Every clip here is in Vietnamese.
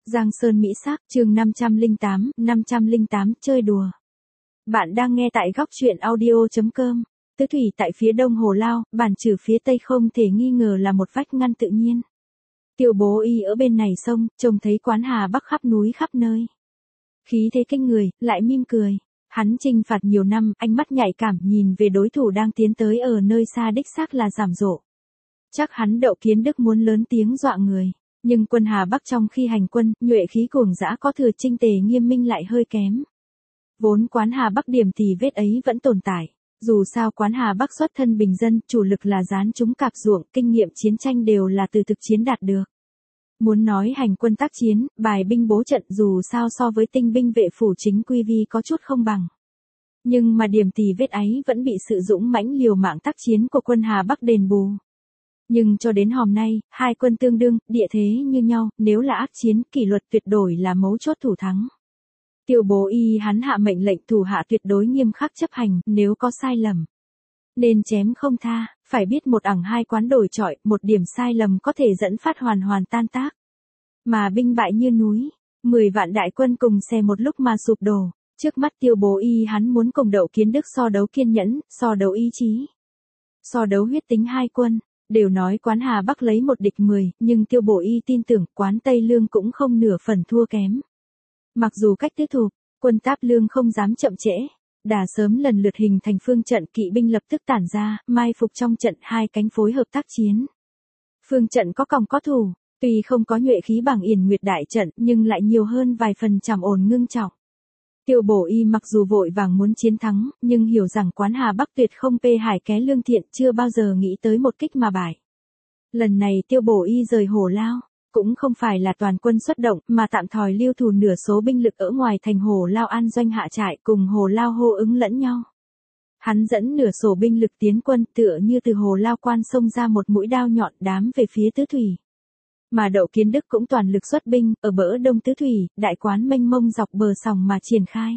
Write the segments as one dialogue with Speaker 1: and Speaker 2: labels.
Speaker 1: Giang Sơn Mỹ Sắc, chương 508, chơi đùa. Bạn đang nghe tại góc truyện audio.com. Tứ thủy tại phía đông Hồ Lao, bản trừ phía tây không thể nghi ngờ là một vách ngăn tự nhiên. Tiêu Bố Y ở bên này sông, trông thấy quán Hà Bắc khắp núi khắp nơi. Khí thế kinh người, lại mỉm cười. Hắn chinh phạt nhiều năm, ánh mắt nhạy cảm nhìn về đối thủ đang tiến tới ở nơi xa đích xác là giảm rộ. Chắc hắn Đậu Kiến Đức muốn lớn tiếng dọa người. Nhưng quân Hà Bắc trong khi hành quân, nhuệ khí cuồng dã có thừa chinh tề nghiêm minh lại hơi kém. Vốn quán Hà Bắc điểm thì vết ấy vẫn tồn tại. Dù sao quán Hà Bắc xuất thân bình dân, chủ lực là gián chúng cạp ruộng, kinh nghiệm chiến tranh đều là từ thực chiến đạt được. Muốn nói hành quân tác chiến, bài binh bố trận dù sao so với tinh binh vệ phủ chính quy vi có chút không bằng. Nhưng mà điểm tì vết ấy vẫn bị sự dũng mãnh liều mạng tác chiến của quân Hà Bắc đền bù. Nhưng cho đến hôm nay, hai quân tương đương, địa thế như nhau, nếu là ác chiến, kỷ luật tuyệt đối là mấu chốt thủ thắng. Tiêu Bố Y hắn hạ mệnh lệnh thủ hạ tuyệt đối nghiêm khắc chấp hành, nếu có sai lầm nên chém không tha, phải biết một ẳng hai quán đổi chọi, một điểm sai lầm có thể dẫn phát hoàn tan tác. Mà binh bại như núi, 10 vạn đại quân cùng xe một lúc mà sụp đổ, trước mắt Tiêu Bố Y hắn muốn cùng Đậu Kiến Đức so đấu kiên nhẫn, so đấu ý chí, so đấu huyết tính hai quân. Đều nói quán Hà Bắc lấy 1 địch 10, nhưng Tiêu Bố Y tin tưởng quán Tây Lương cũng không nửa phần thua kém. Mặc dù cách tứ thục, quân Táp Lương không dám chậm trễ, đã sớm lần lượt hình thành phương trận, kỵ binh lập tức tản ra, mai phục trong trận, hai cánh phối hợp tác chiến. Phương trận có còng có thủ, tuy không có nhuệ khí bằng Yển Nguyệt đại trận, nhưng lại nhiều hơn vài phần trầm ổn ngưng trọng. Tiêu Bố Y mặc dù vội vàng muốn chiến thắng, nhưng hiểu rằng quán Hà Bắc tuyệt không pê hải ké lương thiện, chưa bao giờ nghĩ tới một kích mà bại. Lần này Tiêu Bố Y rời Hồ Lao, cũng không phải là toàn quân xuất động, mà tạm thời lưu thủ nửa số binh lực ở ngoài thành Hồ Lao an doanh hạ trại, cùng Hồ Lao hô ứng lẫn nhau. Hắn dẫn nửa số binh lực tiến quân, tựa như từ Hồ Lao quan xông ra một mũi đao nhọn đám về phía tứ thủy. Mà Đậu Kiến Đức cũng toàn lực xuất binh, ở bờ đông tứ thủy, đại quán mênh mông dọc bờ sòng mà triển khai.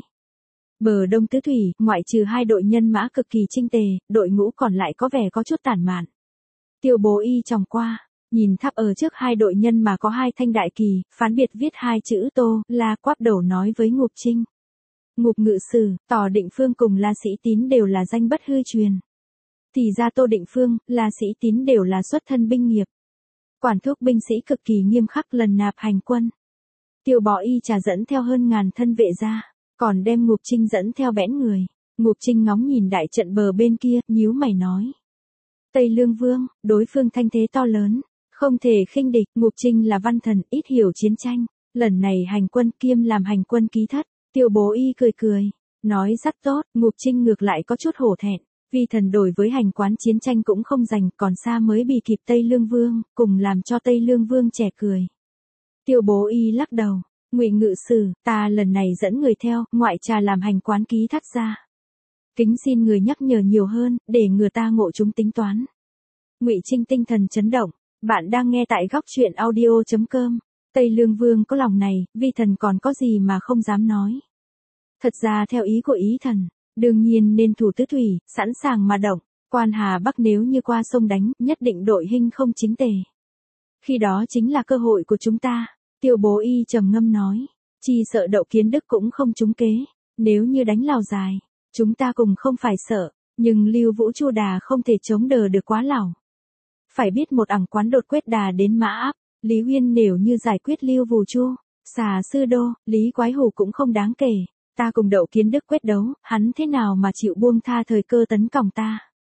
Speaker 1: Bờ đông tứ thủy, ngoại trừ hai đội nhân mã cực kỳ chinh tề, đội ngũ còn lại có vẻ có chút tản mạn. Tiêu Bố Y tròng qua, nhìn tháp ở trước hai đội nhân mà có hai thanh đại kỳ, phán biệt viết hai chữ Tô, La quắp đầu nói với Ngụp Trinh. Ngụp ngự sử, Tỏ Định Phương cùng La Sĩ Tín đều là danh bất hư truyền. Thì ra Tô Định Phương, La Sĩ Tín đều là xuất thân binh nghiệp. Quản thúc binh sĩ cực kỳ nghiêm khắc lần nạp hành quân. Tiêu Bố Y trà dẫn theo hơn 1000 thân vệ ra, còn đem Ngụp Trinh dẫn theo bẽn người. Ngụp Trinh ngóng nhìn đại trận bờ bên kia, nhíu mày nói. Tây Lương Vương, đối phương thanh thế to lớn, không thể khinh địch. Ngụp Trinh là văn thần, ít hiểu chiến tranh, lần này hành quân kiêm làm hành quân ký thất. Tiêu Bố Y cười, nói rất tốt. Ngụp Trinh ngược lại có chút hổ thẹn. Vì thần đổi với hành quán chiến tranh cũng không dành, còn xa mới bị kịp Tây Lương Vương, cùng làm cho Tây Lương Vương trẻ cười. Tiêu Bố Y lắc đầu, Ngụy ngự sử, ta lần này dẫn người theo, ngoại trà làm hành quán ký thắt ra. Kính xin người nhắc nhở nhiều hơn, để người ta ngộ chúng tính toán. Ngụy Trinh tinh thần chấn động, bạn đang nghe tại góc truyện audio.com. Tây Lương Vương có lòng này, vi thần còn có gì mà không dám nói. Thật ra theo ý của ý thần, đương nhiên nên thủ tứ thủy, sẵn sàng mà động. Quan Hà Bắc nếu như qua sông đánh, nhất định đội hình không chính tề. Khi đó chính là cơ hội của chúng ta. Tiêu Bố Y trầm ngâm nói. Chỉ sợ Đậu Kiến Đức cũng không trúng kế. Nếu như đánh Lào dài, chúng ta cùng không phải sợ. Nhưng Lưu Vũ Chu Đà không thể chống đỡ được quá Lào. Phải biết một ẳng quán đột quyết đà đến Mã Áp, Lý Uyên nếu như giải quyết Lưu Vũ Chu, Xà Sư Đô, Lý Quái Hủ cũng không đáng kể. Ta cùng Đậu Kiến Đức quyết đấu, hắn thế nào mà chịu buông tha thời cơ tấn công ta.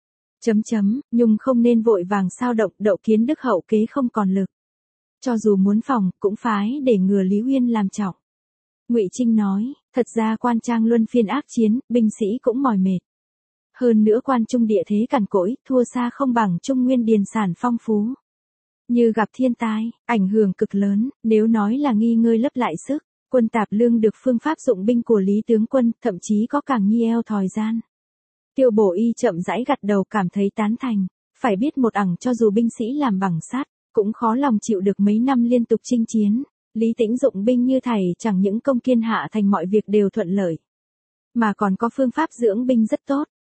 Speaker 1: Nhung không nên vội vàng sao động. Đậu Kiến Đức hậu kế không còn lực. Cho dù muốn phòng, cũng phái để ngừa Lý Uyên làm trọng. Ngụy Trinh nói, thật ra quan trang luân phiên ác chiến, binh sĩ cũng mỏi mệt. Hơn nữa quan trung địa thế cằn cỗi, thua xa không bằng Trung Nguyên điền sản phong phú. Như gặp thiên tai, ảnh hưởng cực lớn, nếu nói là nghi ngơi lấp lại sức. Quân Tạp Lương được phương pháp dụng binh của Lý tướng quân, thậm chí có càng nhi eo thòi gian. Tiêu Bố Y chậm rãi gật đầu cảm thấy tán thành. Phải biết một ẳng cho dù binh sĩ làm bằng sắt, cũng khó lòng chịu được mấy năm liên tục chinh chiến. Lý Tĩnh dụng binh như thầy, chẳng những công kiên hạ thành mọi việc đều thuận lợi, mà còn có phương pháp dưỡng binh rất tốt.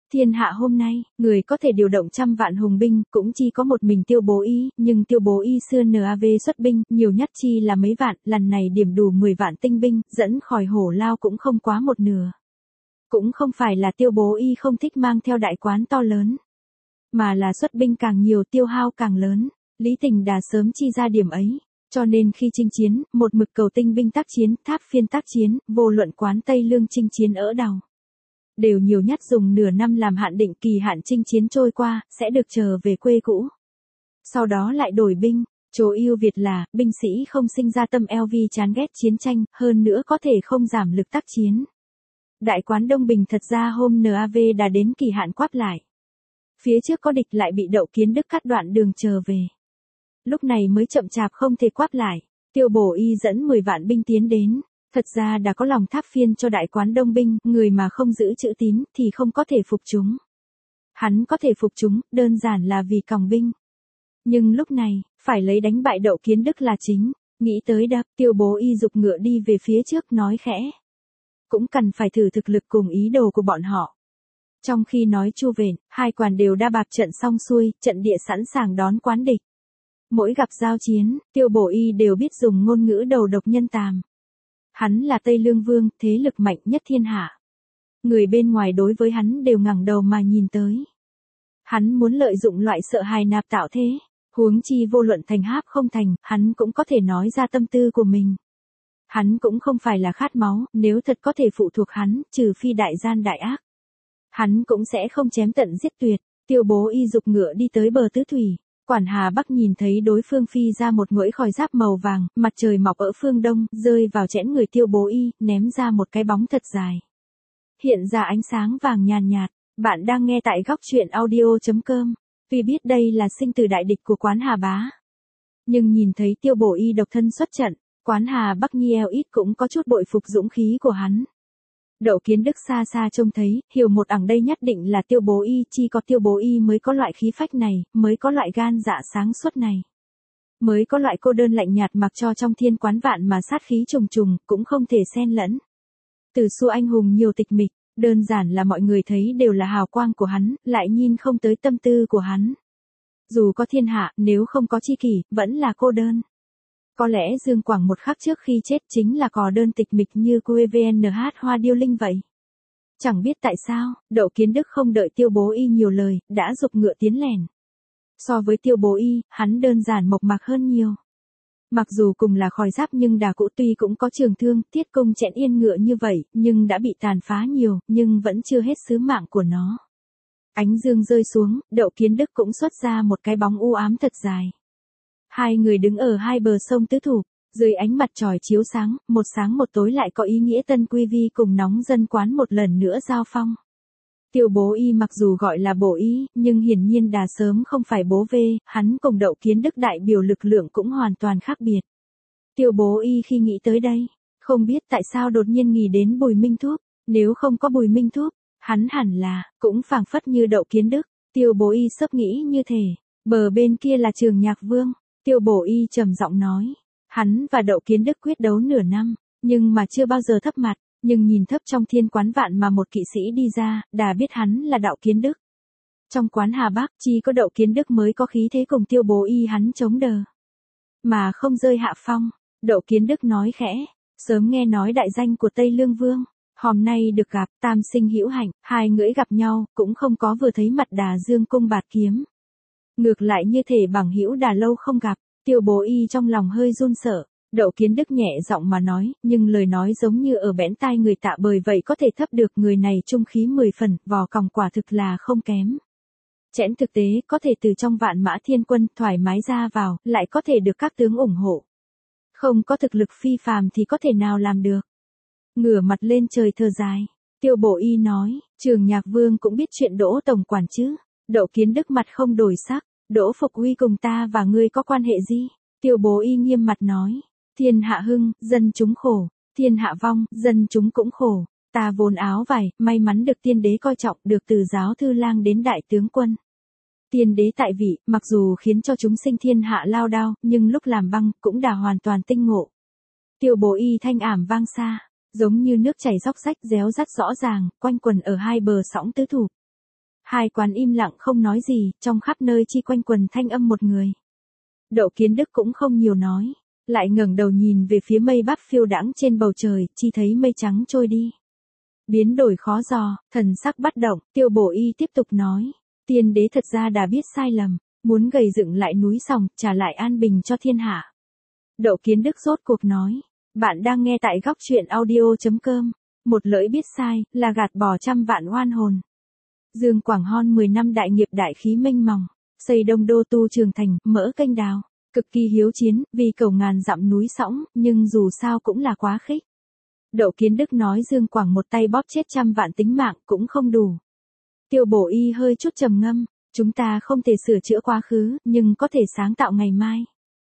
Speaker 1: Thiên hạ hôm nay, người có thể điều động trăm vạn hùng binh, cũng chỉ có một mình Tiêu Bố Y, nhưng Tiêu Bố Y xưa NAV xuất binh, nhiều nhất chi là mấy vạn, lần này điểm đủ 10 vạn tinh binh, dẫn khỏi Hổ Lao cũng không quá một nửa. Cũng không phải là Tiêu Bố Y không thích mang theo đại quán to lớn, mà là xuất binh càng nhiều tiêu hao càng lớn. Lý Tình đã sớm chi ra điểm ấy, cho nên khi chinh chiến, một mực cầu tinh binh tác chiến, tháp phiên tác chiến, vô luận quán Tây Lương chinh chiến ở đầu, đều nhiều nhất dùng nửa năm làm hạn định, kỳ hạn chinh chiến trôi qua, sẽ được trở về quê cũ. Sau đó lại đổi binh, chỗ ưu việt là, binh sĩ không sinh ra tâm LV chán ghét chiến tranh, hơn nữa có thể không giảm lực tác chiến. Đại quán Đông Bình thật ra hôm NAV đã đến kỳ hạn quáp lại. Phía trước có địch lại bị Đậu Kiến Đức cắt đoạn đường trở về. Lúc này mới chậm chạp không thể quáp lại, Tiêu Bố Y dẫn 10 vạn binh tiến đến. Thật ra đã có lòng tháp phiên cho đại quán Đông binh, người mà không giữ chữ tín thì không có thể phục chúng. Hắn có thể phục chúng, đơn giản là vì còng binh. Nhưng lúc này, phải lấy đánh bại Đậu Kiến Đức là chính. Nghĩ tới đập, Tiêu Bố Y giục ngựa đi về phía trước nói khẽ. Cũng cần phải thử thực lực cùng ý đồ của bọn họ. Trong khi nói chu vện, hai quan đều đã bạc trận xong xuôi, trận địa sẵn sàng đón quán địch. Mỗi gặp giao chiến, Tiêu Bố Y đều biết dùng ngôn ngữ đầu độc nhân tàm. Hắn là Tây Lương Vương, thế lực mạnh nhất thiên hạ. Người bên ngoài đối với hắn đều ngẩng đầu mà nhìn tới. Hắn muốn lợi dụng loại sợ hài nạp tạo thế, huống chi vô luận thành háp không thành, hắn cũng có thể nói ra tâm tư của mình. Hắn cũng không phải là khát máu, nếu thật có thể phụ thuộc hắn, trừ phi đại gian đại ác, hắn cũng sẽ không chém tận giết tuyệt. Tiêu Bố Y giục ngựa đi tới bờ tứ thủy. Quản Hà Bắc nhìn thấy đối phương phi ra một ngõi khói giáp màu vàng, mặt trời mọc ở phương đông, rơi vào chẽn người Tiêu Bố Y, ném ra một cái bóng thật dài. Hiện ra ánh sáng vàng nhàn nhạt. Bạn đang nghe tại góc truyện audio.com. Tuy biết đây là sinh tử đại địch của Quán Hà Bá, nhưng nhìn thấy Tiêu Bố Y độc thân xuất trận, Quán Hà Bắc nhi eo ít cũng có chút bội phục dũng khí của hắn. Đậu Kiến Đức xa xa trông thấy, hiểu một ẳng đây nhất định là Tiêu Bố Y, chỉ có Tiêu Bố Y mới có loại khí phách này, mới có loại gan dạ sáng suốt này. Mới có loại cô đơn lạnh nhạt mặc cho trong thiên quán vạn mà sát khí trùng trùng, cũng không thể xen lẫn. Từ xu anh hùng nhiều tịch mịch, đơn giản là mọi người thấy đều là hào quang của hắn, lại nhìn không tới tâm tư của hắn. Dù có thiên hạ, nếu không có chi kỷ, vẫn là cô đơn. Có lẽ Dương Quảng một khắc trước khi chết chính là cò đơn tịch mịch như QVNH Hoa Điêu Linh vậy. Chẳng biết tại sao, Đậu Kiến Đức không đợi Tiêu Bố Y nhiều lời, đã giục ngựa tiến lèn. So với Tiêu Bố Y, hắn đơn giản mộc mạc hơn nhiều. Mặc dù cùng là khói giáp nhưng đà cũ tuy cũng có trường thương, thiết công chẽn yên ngựa như vậy, nhưng đã bị tàn phá nhiều, nhưng vẫn chưa hết sứ mạng của nó. Ánh dương rơi xuống, Đậu Kiến Đức cũng xuất ra một cái bóng u ám thật dài. Hai người đứng ở hai bờ sông tứ thủ, dưới ánh mặt trời chiếu sáng một tối lại có ý nghĩa Tân Quy Vi cùng nóng dân quán một lần nữa giao phong. Tiêu Bố Y mặc dù gọi là Bố Y, nhưng hiển nhiên đã sớm không phải bố về, hắn cùng Đậu Kiến Đức đại biểu lực lượng cũng hoàn toàn khác biệt. Tiêu Bố Y khi nghĩ tới đây, không biết tại sao đột nhiên nghĩ đến Bùi Minh Thúc, nếu không có Bùi Minh Thúc, hắn hẳn là, cũng phảng phất như Đậu Kiến Đức. Tiêu Bố Y sắp nghĩ như thể, bờ bên kia là Trường Nhạc Vương. Tiêu Bố Y trầm giọng nói, hắn và Đậu Kiến Đức quyết đấu nửa năm, nhưng mà chưa bao giờ thấp mặt, nhưng nhìn thấp trong thiên quán vạn mà một kỵ sĩ đi ra, đã biết hắn là Đậu Kiến Đức. Trong quán Hà Bắc, chỉ có Đậu Kiến Đức mới có khí thế cùng Tiêu Bố Y hắn chống đỡ, mà không rơi hạ phong. Đậu Kiến Đức nói khẽ, sớm nghe nói đại danh của Tây Lương Vương, hôm nay được gặp, tam sinh hữu hạnh, hai người gặp nhau, cũng không có vừa thấy mặt đà dương cung bạt kiếm. Ngược lại như thể bằng hữu đã lâu không gặp. Tiêu Bố Y trong lòng hơi run sợ. Đậu Kiến Đức nhẹ giọng mà nói, nhưng lời nói giống như ở bẽn tai người tạ, bởi vậy có thể thấp được người này trung khí 10 phần, vò còng quả thực là không kém. Chẽn thực tế có thể từ trong vạn mã thiên quân thoải mái ra vào, lại có thể được các tướng ủng hộ. Không có thực lực phi phàm thì có thể nào làm được. Ngửa mặt lên trời thở dài, Tiêu Bố Y nói, Trường Nhạc Vương cũng biết chuyện Đỗ tổng quản chứ. Đậu Kiến Đức mặt không đổi sắc, Đỗ Phục Uy cùng ta và ngươi có quan hệ gì? Tiêu Bố Y nghiêm mặt nói, thiên hạ hưng, dân chúng khổ, thiên hạ vong, dân chúng cũng khổ. Ta vốn áo vải, may mắn được tiên đế coi trọng, được từ giáo thư lang đến đại tướng quân. Tiên đế tại vị, mặc dù khiến cho chúng sinh thiên hạ lao đao, nhưng lúc làm băng, cũng đã hoàn toàn tinh ngộ. Tiêu Bố Y thanh ảm vang xa, giống như nước chảy róc rách réo rắt rõ ràng, quanh quần ở hai bờ sóng tứ thủ. Hai quán im lặng không nói gì, trong khắp nơi chỉ quanh quần thanh âm một người. Đậu Kiến Đức cũng không nhiều nói, lại ngẩng đầu nhìn về phía mây bắp phiêu đãng trên bầu trời, chỉ thấy mây trắng trôi đi. Biến đổi khó dò, thần sắc bất động, Tiêu Bổ Y tiếp tục nói, tiên đế thật ra đã biết sai lầm, muốn gầy dựng lại núi Sòng, trả lại an bình cho thiên hạ. Đậu Kiến Đức rốt cuộc nói, bạn đang nghe tại góc truyện audio.com, một lỗi biết sai, là gạt bỏ trăm vạn oan hồn. Dương Quảng Hon 10 năm đại nghiệp đại khí mênh mòng, xây Đông Đô tu trường thành, mở kênh đào, cực kỳ hiếu chiến, vì cầu ngàn dặm núi sõng, nhưng dù sao cũng là quá khích. Đậu Kiến Đức nói Dương Quảng một tay bóp chết trăm vạn tính mạng cũng không đủ. Tiêu Bổ Y hơi chút trầm ngâm, chúng ta không thể sửa chữa quá khứ, nhưng có thể sáng tạo ngày mai.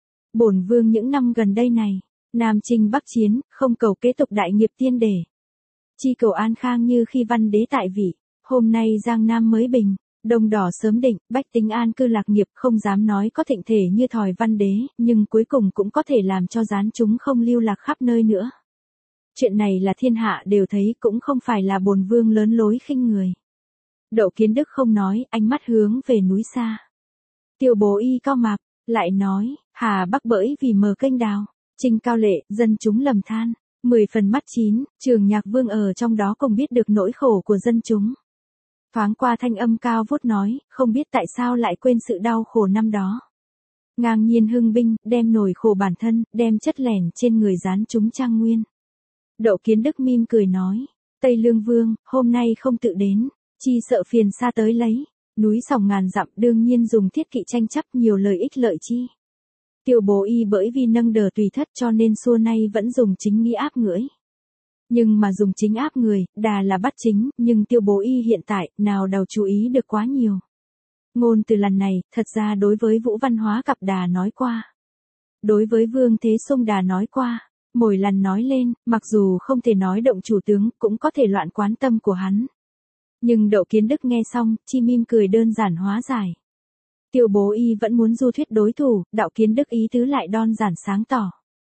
Speaker 1: Bổn vương những năm gần đây này, Nam chinh Bắc chiến, không cầu kế tục đại nghiệp tiên đề. Chi cầu an khang như khi văn đế tại vị, hôm nay Giang Nam mới bình, Đông đỏ sớm định, bách tính an cư lạc nghiệp, không dám nói có thịnh thể như thời văn đế, nhưng cuối cùng cũng có thể làm cho gián chúng không lưu lạc khắp nơi nữa. Chuyện này là thiên hạ đều thấy, cũng không phải là bổn vương lớn lối khinh người. Đậu Kiến Đức không nói, ánh mắt hướng về núi xa. Tiêu Bố Y cao mạc, lại nói, Hà Bắc bởi vì mở kênh đào, Trinh cao lệ, dân chúng lầm than, 10 phần mắt chín, Trường Nhạc Vương ở trong đó cùng biết được nỗi khổ của dân chúng. Thoáng qua thanh âm cao vút nói, không biết tại sao lại quên sự đau khổ năm đó. Ngang nhiên hưng binh, đem nổi khổ bản thân, đem chất lẻn trên người gián chúng trang nguyên. Đậu Kiến Đức mỉm cười nói, Tây Lương Vương, hôm nay không tự đến, chi sợ phiền xa tới lấy, núi Sòng ngàn dặm đương nhiên dùng thiết kỵ tranh chấp nhiều lợi ích lợi chi. Tiêu Bố Y bởi vì nâng đờ tùy thất cho nên xưa nay vẫn dùng chính nghĩa áp ngưỡi. Nhưng mà dùng chính áp người, đà là bắt chính, nhưng Tiêu Bố Y hiện tại, nào đâu chú ý được quá nhiều. Ngôn từ lần này, thật ra đối với Vũ Văn Hóa Cặp đà nói qua. Đối với Vương Thế Sung đà nói qua, mỗi lần nói lên, mặc dù không thể nói động chủ tướng, cũng có thể loạn quán tâm của hắn. Nhưng Đậu Kiến Đức nghe xong, chi mỉm cười đơn giản hóa giải. Tiêu Bố Y vẫn muốn du thuyết đối thủ, Đậu Kiến Đức ý tứ lại đơn giản sáng tỏ.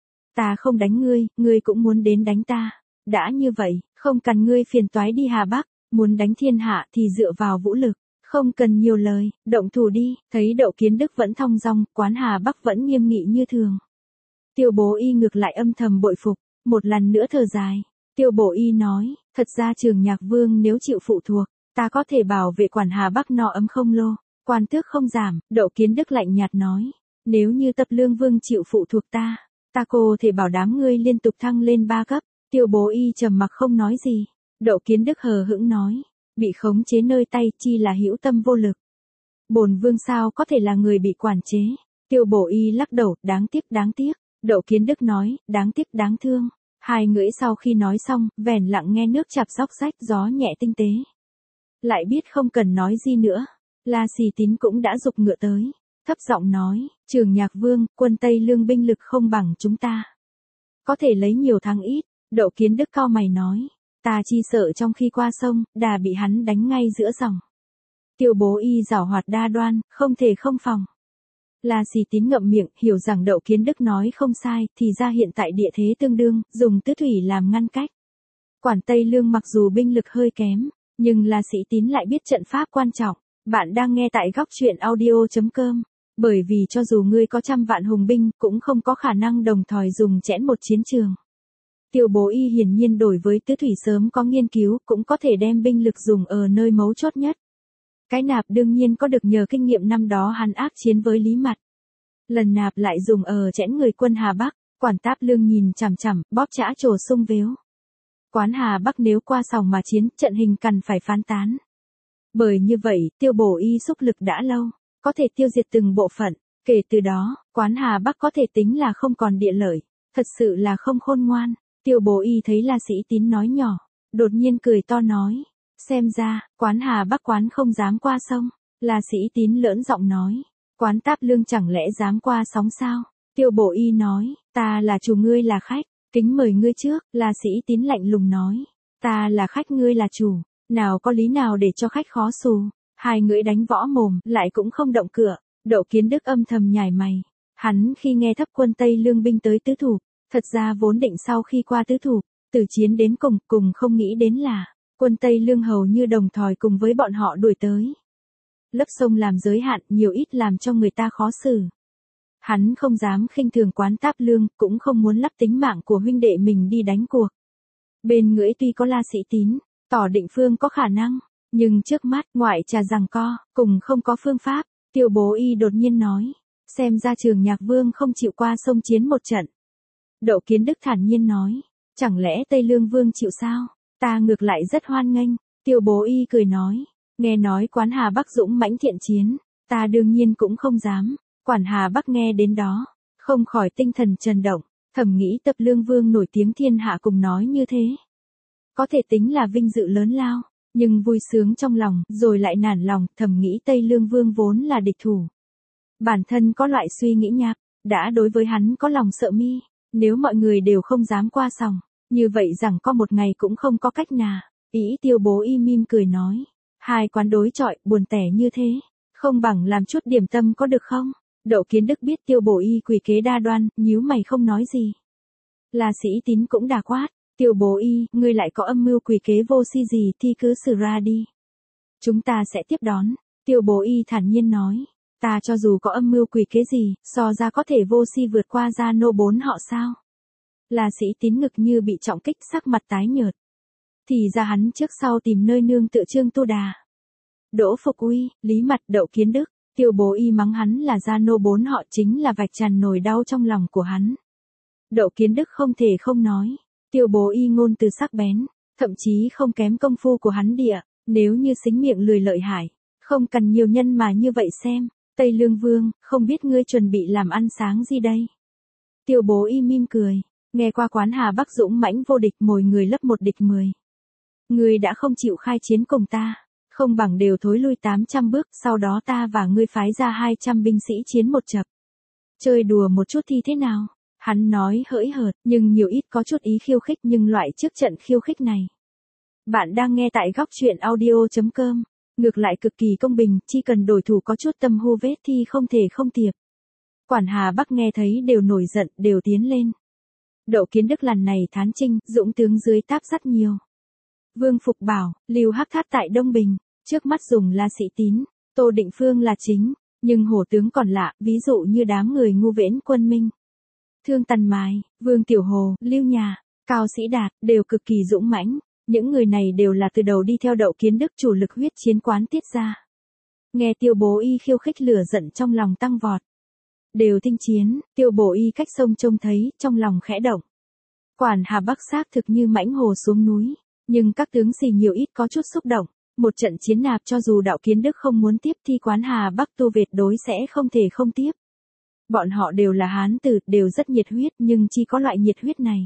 Speaker 1: Ta không đánh ngươi, ngươi cũng muốn đến đánh ta. Đã như vậy, không cần ngươi phiền toái đi Hà Bắc, muốn đánh thiên hạ thì dựa vào vũ lực, không cần nhiều lời, động thủ đi. Thấy Đậu Kiến Đức vẫn thong dong, quán Hà Bắc vẫn nghiêm nghị như thường. Tiêu Bố Y ngược lại âm thầm bội phục, một lần nữa thở dài. Tiêu Bố Y nói, thật ra Trường Nhạc Vương nếu chịu phụ thuộc, ta có thể bảo vệ quản Hà Bắc no ấm không lô, quan tước không giảm. Đậu Kiến Đức lạnh nhạt nói, nếu như Tập Lương Vương chịu phụ thuộc ta cô thể bảo đảm ngươi liên tục thăng lên 3 cấp. Tiêu Bố Y trầm mặc không nói gì. Đậu Kiến Đức hờ hững nói, bị khống chế nơi tay chi là hữu tâm vô lực. Bổn vương sao có thể là người bị quản chế. Tiêu Bố Y lắc đầu, đáng tiếc đáng tiếc. Đậu Kiến Đức nói, đáng tiếc đáng thương. Hai người sau khi nói xong, vẻn lặng nghe nước chạp xóc xách, gió nhẹ tinh tế. Lại biết không cần nói gì nữa. La Xì Tín cũng đã giục ngựa tới, thấp giọng nói, Trường Nhạc Vương, quân Tây Lương binh lực không bằng chúng ta, có thể lấy nhiều thắng ít. Đậu Kiến Đức cau mày nói, ta chi sợ trong khi qua sông, đà bị hắn đánh ngay giữa dòng. Tiêu Bố Y giảo hoạt đa đoan, không thể không phòng. La Xì Tín ngậm miệng, hiểu rằng Đậu Kiến Đức nói không sai, thì ra hiện tại địa thế tương đương, dùng tứ thủy làm ngăn cách. Quản Tây Lương mặc dù binh lực hơi kém, nhưng La Xì Tín lại biết trận pháp quan trọng. Bạn đang nghe tại góc truyện audio.com. Bởi vì cho dù ngươi có trăm vạn hùng binh, cũng không có khả năng đồng thời dùng chẽn một chiến trường. Tiêu Bố Y hiển nhiên đối với tứ thủy sớm có nghiên cứu, cũng có thể đem binh lực dùng ở nơi mấu chốt nhất. Cái nạp đương nhiên có được nhờ kinh nghiệm năm đó hắn ác chiến với Lý Mật. Lần nạp lại dùng ở chẽn người quân Hà Bắc, quản Táp Lương nhìn chằm chằm, bóp chã trồ sung vếu. Quán Hà Bắc nếu qua Sòng mà chiến, trận hình cần phải phán tán. Bởi như vậy, Tiêu Bố Y xúc lực đã lâu, có thể tiêu diệt từng bộ phận. Kể từ đó, quán Hà Bắc có thể tính là không còn địa lợi. Thật sự là không khôn ngoan. Tiêu Bố Y thấy La Sĩ Tín nói nhỏ, đột nhiên cười to nói, xem ra, quán Hà Bắc quán không dám qua sông. La Sĩ Tín lỡn giọng nói, quán Táp Lương chẳng lẽ dám qua sóng sao? Tiêu Bố Y nói, ta là chủ ngươi là khách, kính mời ngươi trước. La Sĩ Tín lạnh lùng nói, ta là khách ngươi là chủ, nào có lý nào để cho khách khó xù. Hai người đánh võ mồm, lại cũng không động cửa. Đậu Kiến Đức âm thầm nhảy mày. Hắn khi nghe thấp quân Tây Lương binh tới tứ thủ, thật ra vốn định sau khi qua tứ thủ, từ chiến đến cùng không nghĩ đến là, Quân Tây Lương hầu như đồng thời cùng với bọn họ đuổi tới. Lấp sông làm giới hạn nhiều ít làm cho người ta khó xử. Hắn không dám khinh thường Quán Táp Lương, cũng không muốn lắp tính mạng của huynh đệ mình đi đánh cuộc. Bên Ngưỡi tuy có La Sĩ Tín, Tỏ Định Phương có khả năng, nhưng trước mắt ngoại trà giằng co, cùng không có phương pháp. Tiêu Bố Y đột nhiên nói, xem ra Trường Nhạc Vương không chịu qua sông chiến một trận. Đậu Kiến Đức thản nhiên nói, chẳng lẽ Tây Lương Vương chịu sao? Ta ngược lại rất hoan nghênh. Tiêu Bố Y cười nói, nghe nói Quán Hà Bắc dũng mãnh thiện chiến, ta đương nhiên cũng không dám. Quản Hà Bắc nghe đến đó, không khỏi tinh thần chấn động, thầm nghĩ Tập Lương Vương nổi tiếng thiên hạ cùng nói như thế. Có thể tính là vinh dự lớn lao, nhưng vui sướng trong lòng, rồi lại nản lòng, thầm nghĩ Tây Lương Vương vốn là địch thủ. Bản thân có loại suy nghĩ nhạc, đã đối với hắn có lòng sợ mi, nếu mọi người đều không dám qua sòng, như vậy rằng có một ngày cũng không có cách nào. Ý Tiêu Bố Y mỉm cười nói, hai quán đối chọi buồn tẻ như thế, không bằng làm chút điểm tâm có được không? Đậu Kiến Đức biết Tiêu Bố Y quỷ kế đa đoan, nhíu mày không nói gì. La Sĩ Tín cũng đà quát, Tiêu Bố Y, ngươi lại có âm mưu quỷ kế vô si gì thì cứ xử ra đi. Chúng ta sẽ tiếp đón. Tiêu Bố Y thản nhiên nói, ta cho dù có âm mưu quỷ kế gì, so ra có thể vô si vượt qua gia nô bốn họ sao? La Sĩ Tín ngực như bị trọng kích, sắc mặt tái nhợt. Thì ra hắn trước sau tìm nơi nương tựa Trương Tu Đà. Đỗ Phục Uy, Lý Mặt, Đậu Kiến Đức, Tiêu Bố Y mắng hắn là gia nô bốn họ chính là vạch trần nỗi đau trong lòng của hắn. Đậu Kiến Đức không thể không nói, Tiêu Bố Y ngôn từ sắc bén, thậm chí không kém công phu của hắn địa, nếu như xính miệng lười lợi hại, không cần nhiều nhân mà như vậy xem, Tây Lương Vương, không biết ngươi chuẩn bị làm ăn sáng gì đây? Tiêu Bố Y mỉm cười, nghe qua Quán Hà Bắc dũng mãnh vô địch mồi người lấp một địch 10. Ngươi đã không chịu khai chiến cùng ta, không bằng đều thối lui 800 bước, sau đó ta và ngươi phái ra 200 binh sĩ chiến một chập. Chơi đùa một chút thì thế nào? Hắn nói hỡi hợt, nhưng nhiều ít có chút ý khiêu khích, nhưng loại trước trận khiêu khích này. Bạn đang nghe tại góc truyện audio.com. Ngược lại cực kỳ công bình, chỉ cần đối thủ có chút tâm hô vết thì không thể không tiệp. Quản Hà Bắc nghe thấy đều nổi giận, đều tiến lên. Đậu Kiến Đức lần này thán trinh, dũng tướng dưới táp rất nhiều. Vương Phục Bảo, Lưu Hắc Thát tại Đông Bình, trước mắt dùng La Sĩ Tín, Tô Định Phương là chính, nhưng hổ tướng còn lạ, ví dụ như đám người Ngu Viễn Quân Minh, Thương Tần Mài, Vương Tiểu Hồ, Lưu Nhà, Cao Sĩ Đạt, đều cực kỳ dũng mãnh. Những người này đều là từ đầu đi theo Đậu Kiến Đức chủ lực huyết chiến quán tiết ra. Nghe Tiêu Bố Y khiêu khích, lửa giận trong lòng tăng vọt. Đều tinh chiến, Tiêu Bố Y cách sông trông thấy, trong lòng khẽ động. Quản Hà Bắc xác thực như mãnh hồ xuống núi, nhưng các tướng sĩ nhiều ít có chút xúc động. Một trận chiến nạp cho dù Đậu Kiến Đức không muốn tiếp thì Quán Hà Bắc tu Việt đối sẽ không thể không tiếp. Bọn họ đều là hán tử, đều rất nhiệt huyết, nhưng chỉ có loại nhiệt huyết này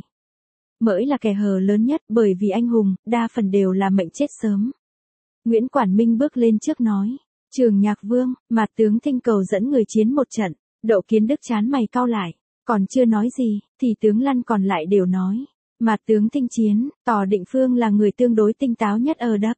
Speaker 1: mới là kẻ hờ lớn nhất, bởi vì anh hùng, đa phần đều là mệnh chết sớm. Nguyễn Quản Minh bước lên trước nói, Trường Nhạc Vương, Mạt tướng thinh cầu dẫn người chiến một trận. Đậu Kiến Đức chán mày cau lại, còn chưa nói gì, thì tướng lăn còn lại đều nói, Mạt tướng thinh chiến, Tỏ Định Phương là người tương đối tinh táo nhất ở đất.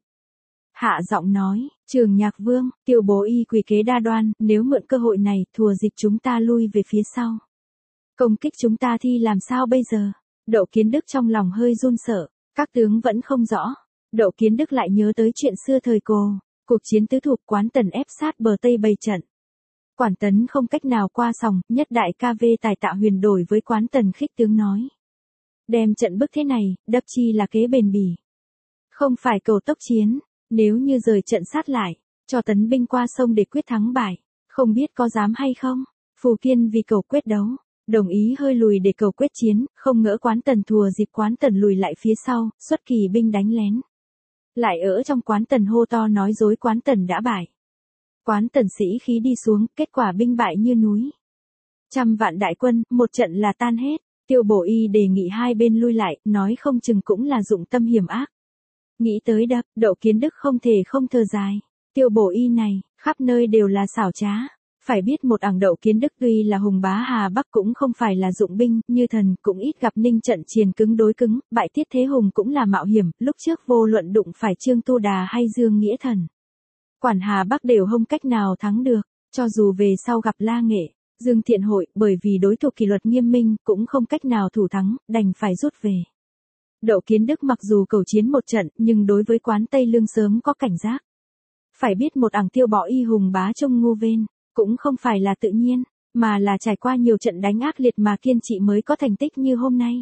Speaker 1: Hạ giọng nói, Trường Nhạc Vương, Tiêu Bố Y quỷ kế đa đoan, nếu mượn cơ hội này, thùa dịch chúng ta lui về phía sau. Công kích chúng ta thì làm sao bây giờ? Đậu Kiến Đức trong lòng hơi run sợ, các tướng vẫn không rõ. Đậu Kiến Đức lại nhớ tới chuyện xưa thời cổ, cuộc chiến tứ thục Quán Tần ép sát bờ Tây bày trận. Quản Tấn không cách nào qua sòng, nhất đại KV Tài Tạ Huyền đổi với Quán Tần khích tướng nói. Đem trận bức thế này, đắp chi là kế bền bỉ. Không phải cầu tốc chiến, nếu như rời trận sát lại, cho tấn binh qua sông để quyết thắng bại, không biết có dám hay không? Phù Kiên vì cầu quyết đấu, đồng ý hơi lùi để cầu quyết chiến, không ngỡ Quán Tần thùa dịp Quán Tần lùi lại phía sau, xuất kỳ binh đánh lén. Lại ở trong Quán Tần hô to nói dối Quán Tần đã bại. Quán Tần sĩ khí đi xuống, kết quả binh bại như núi. 100 vạn đại quân, một trận là tan hết. Tiêu Bố Y đề nghị hai bên lui lại, nói không chừng cũng là dụng tâm hiểm ác. Nghĩ tới đập, Đậu Kiến Đức không thể không thở dài. Tiêu Bố Y này, khắp nơi đều là xảo trá. Phải biết một ảng Đậu Kiến Đức tuy là hùng bá Hà Bắc cũng không phải là dụng binh, như thần cũng ít gặp ninh trận chiến cứng đối cứng, bại Tiết Thế Hùng cũng là mạo hiểm, lúc trước vô luận đụng phải Trương Tu Đà hay Dương Nghĩa Thần. Quản Hà Bắc đều không cách nào thắng được, cho dù về sau gặp La Nghệ, Dương Thiện Hội, bởi vì đối thủ kỷ luật nghiêm minh, cũng không cách nào thủ thắng, đành phải rút về. Đậu Kiến Đức mặc dù cầu chiến một trận, nhưng đối với quán Tây Lương sớm có cảnh giác. Phải biết một ảng Tiêu Bỏ Y hùng bá trong Ngô Vên, cũng không phải là tự nhiên, mà là trải qua nhiều trận đánh ác liệt mà kiên trị mới có thành tích như hôm nay.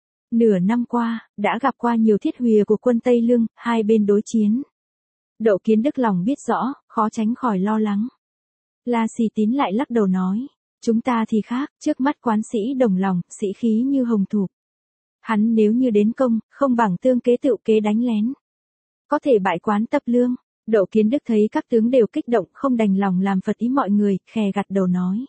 Speaker 1: Nửa năm qua, đã gặp qua nhiều thiết huề của quân Tây Lương, hai bên đối chiến. Đậu Kiến Đức lòng biết rõ, khó tránh khỏi lo lắng. La Xì Tín lại lắc đầu nói, chúng ta thì khác, trước mắt quán sĩ đồng lòng, sĩ khí như hồng thục. Hắn nếu như đến công, không bằng tương kế tựu kế đánh lén. Có thể bại quán Tập Lương. Đậu Kiến Đức thấy các tướng đều kích động không đành lòng làm phật ý mọi người, khè gật đầu nói.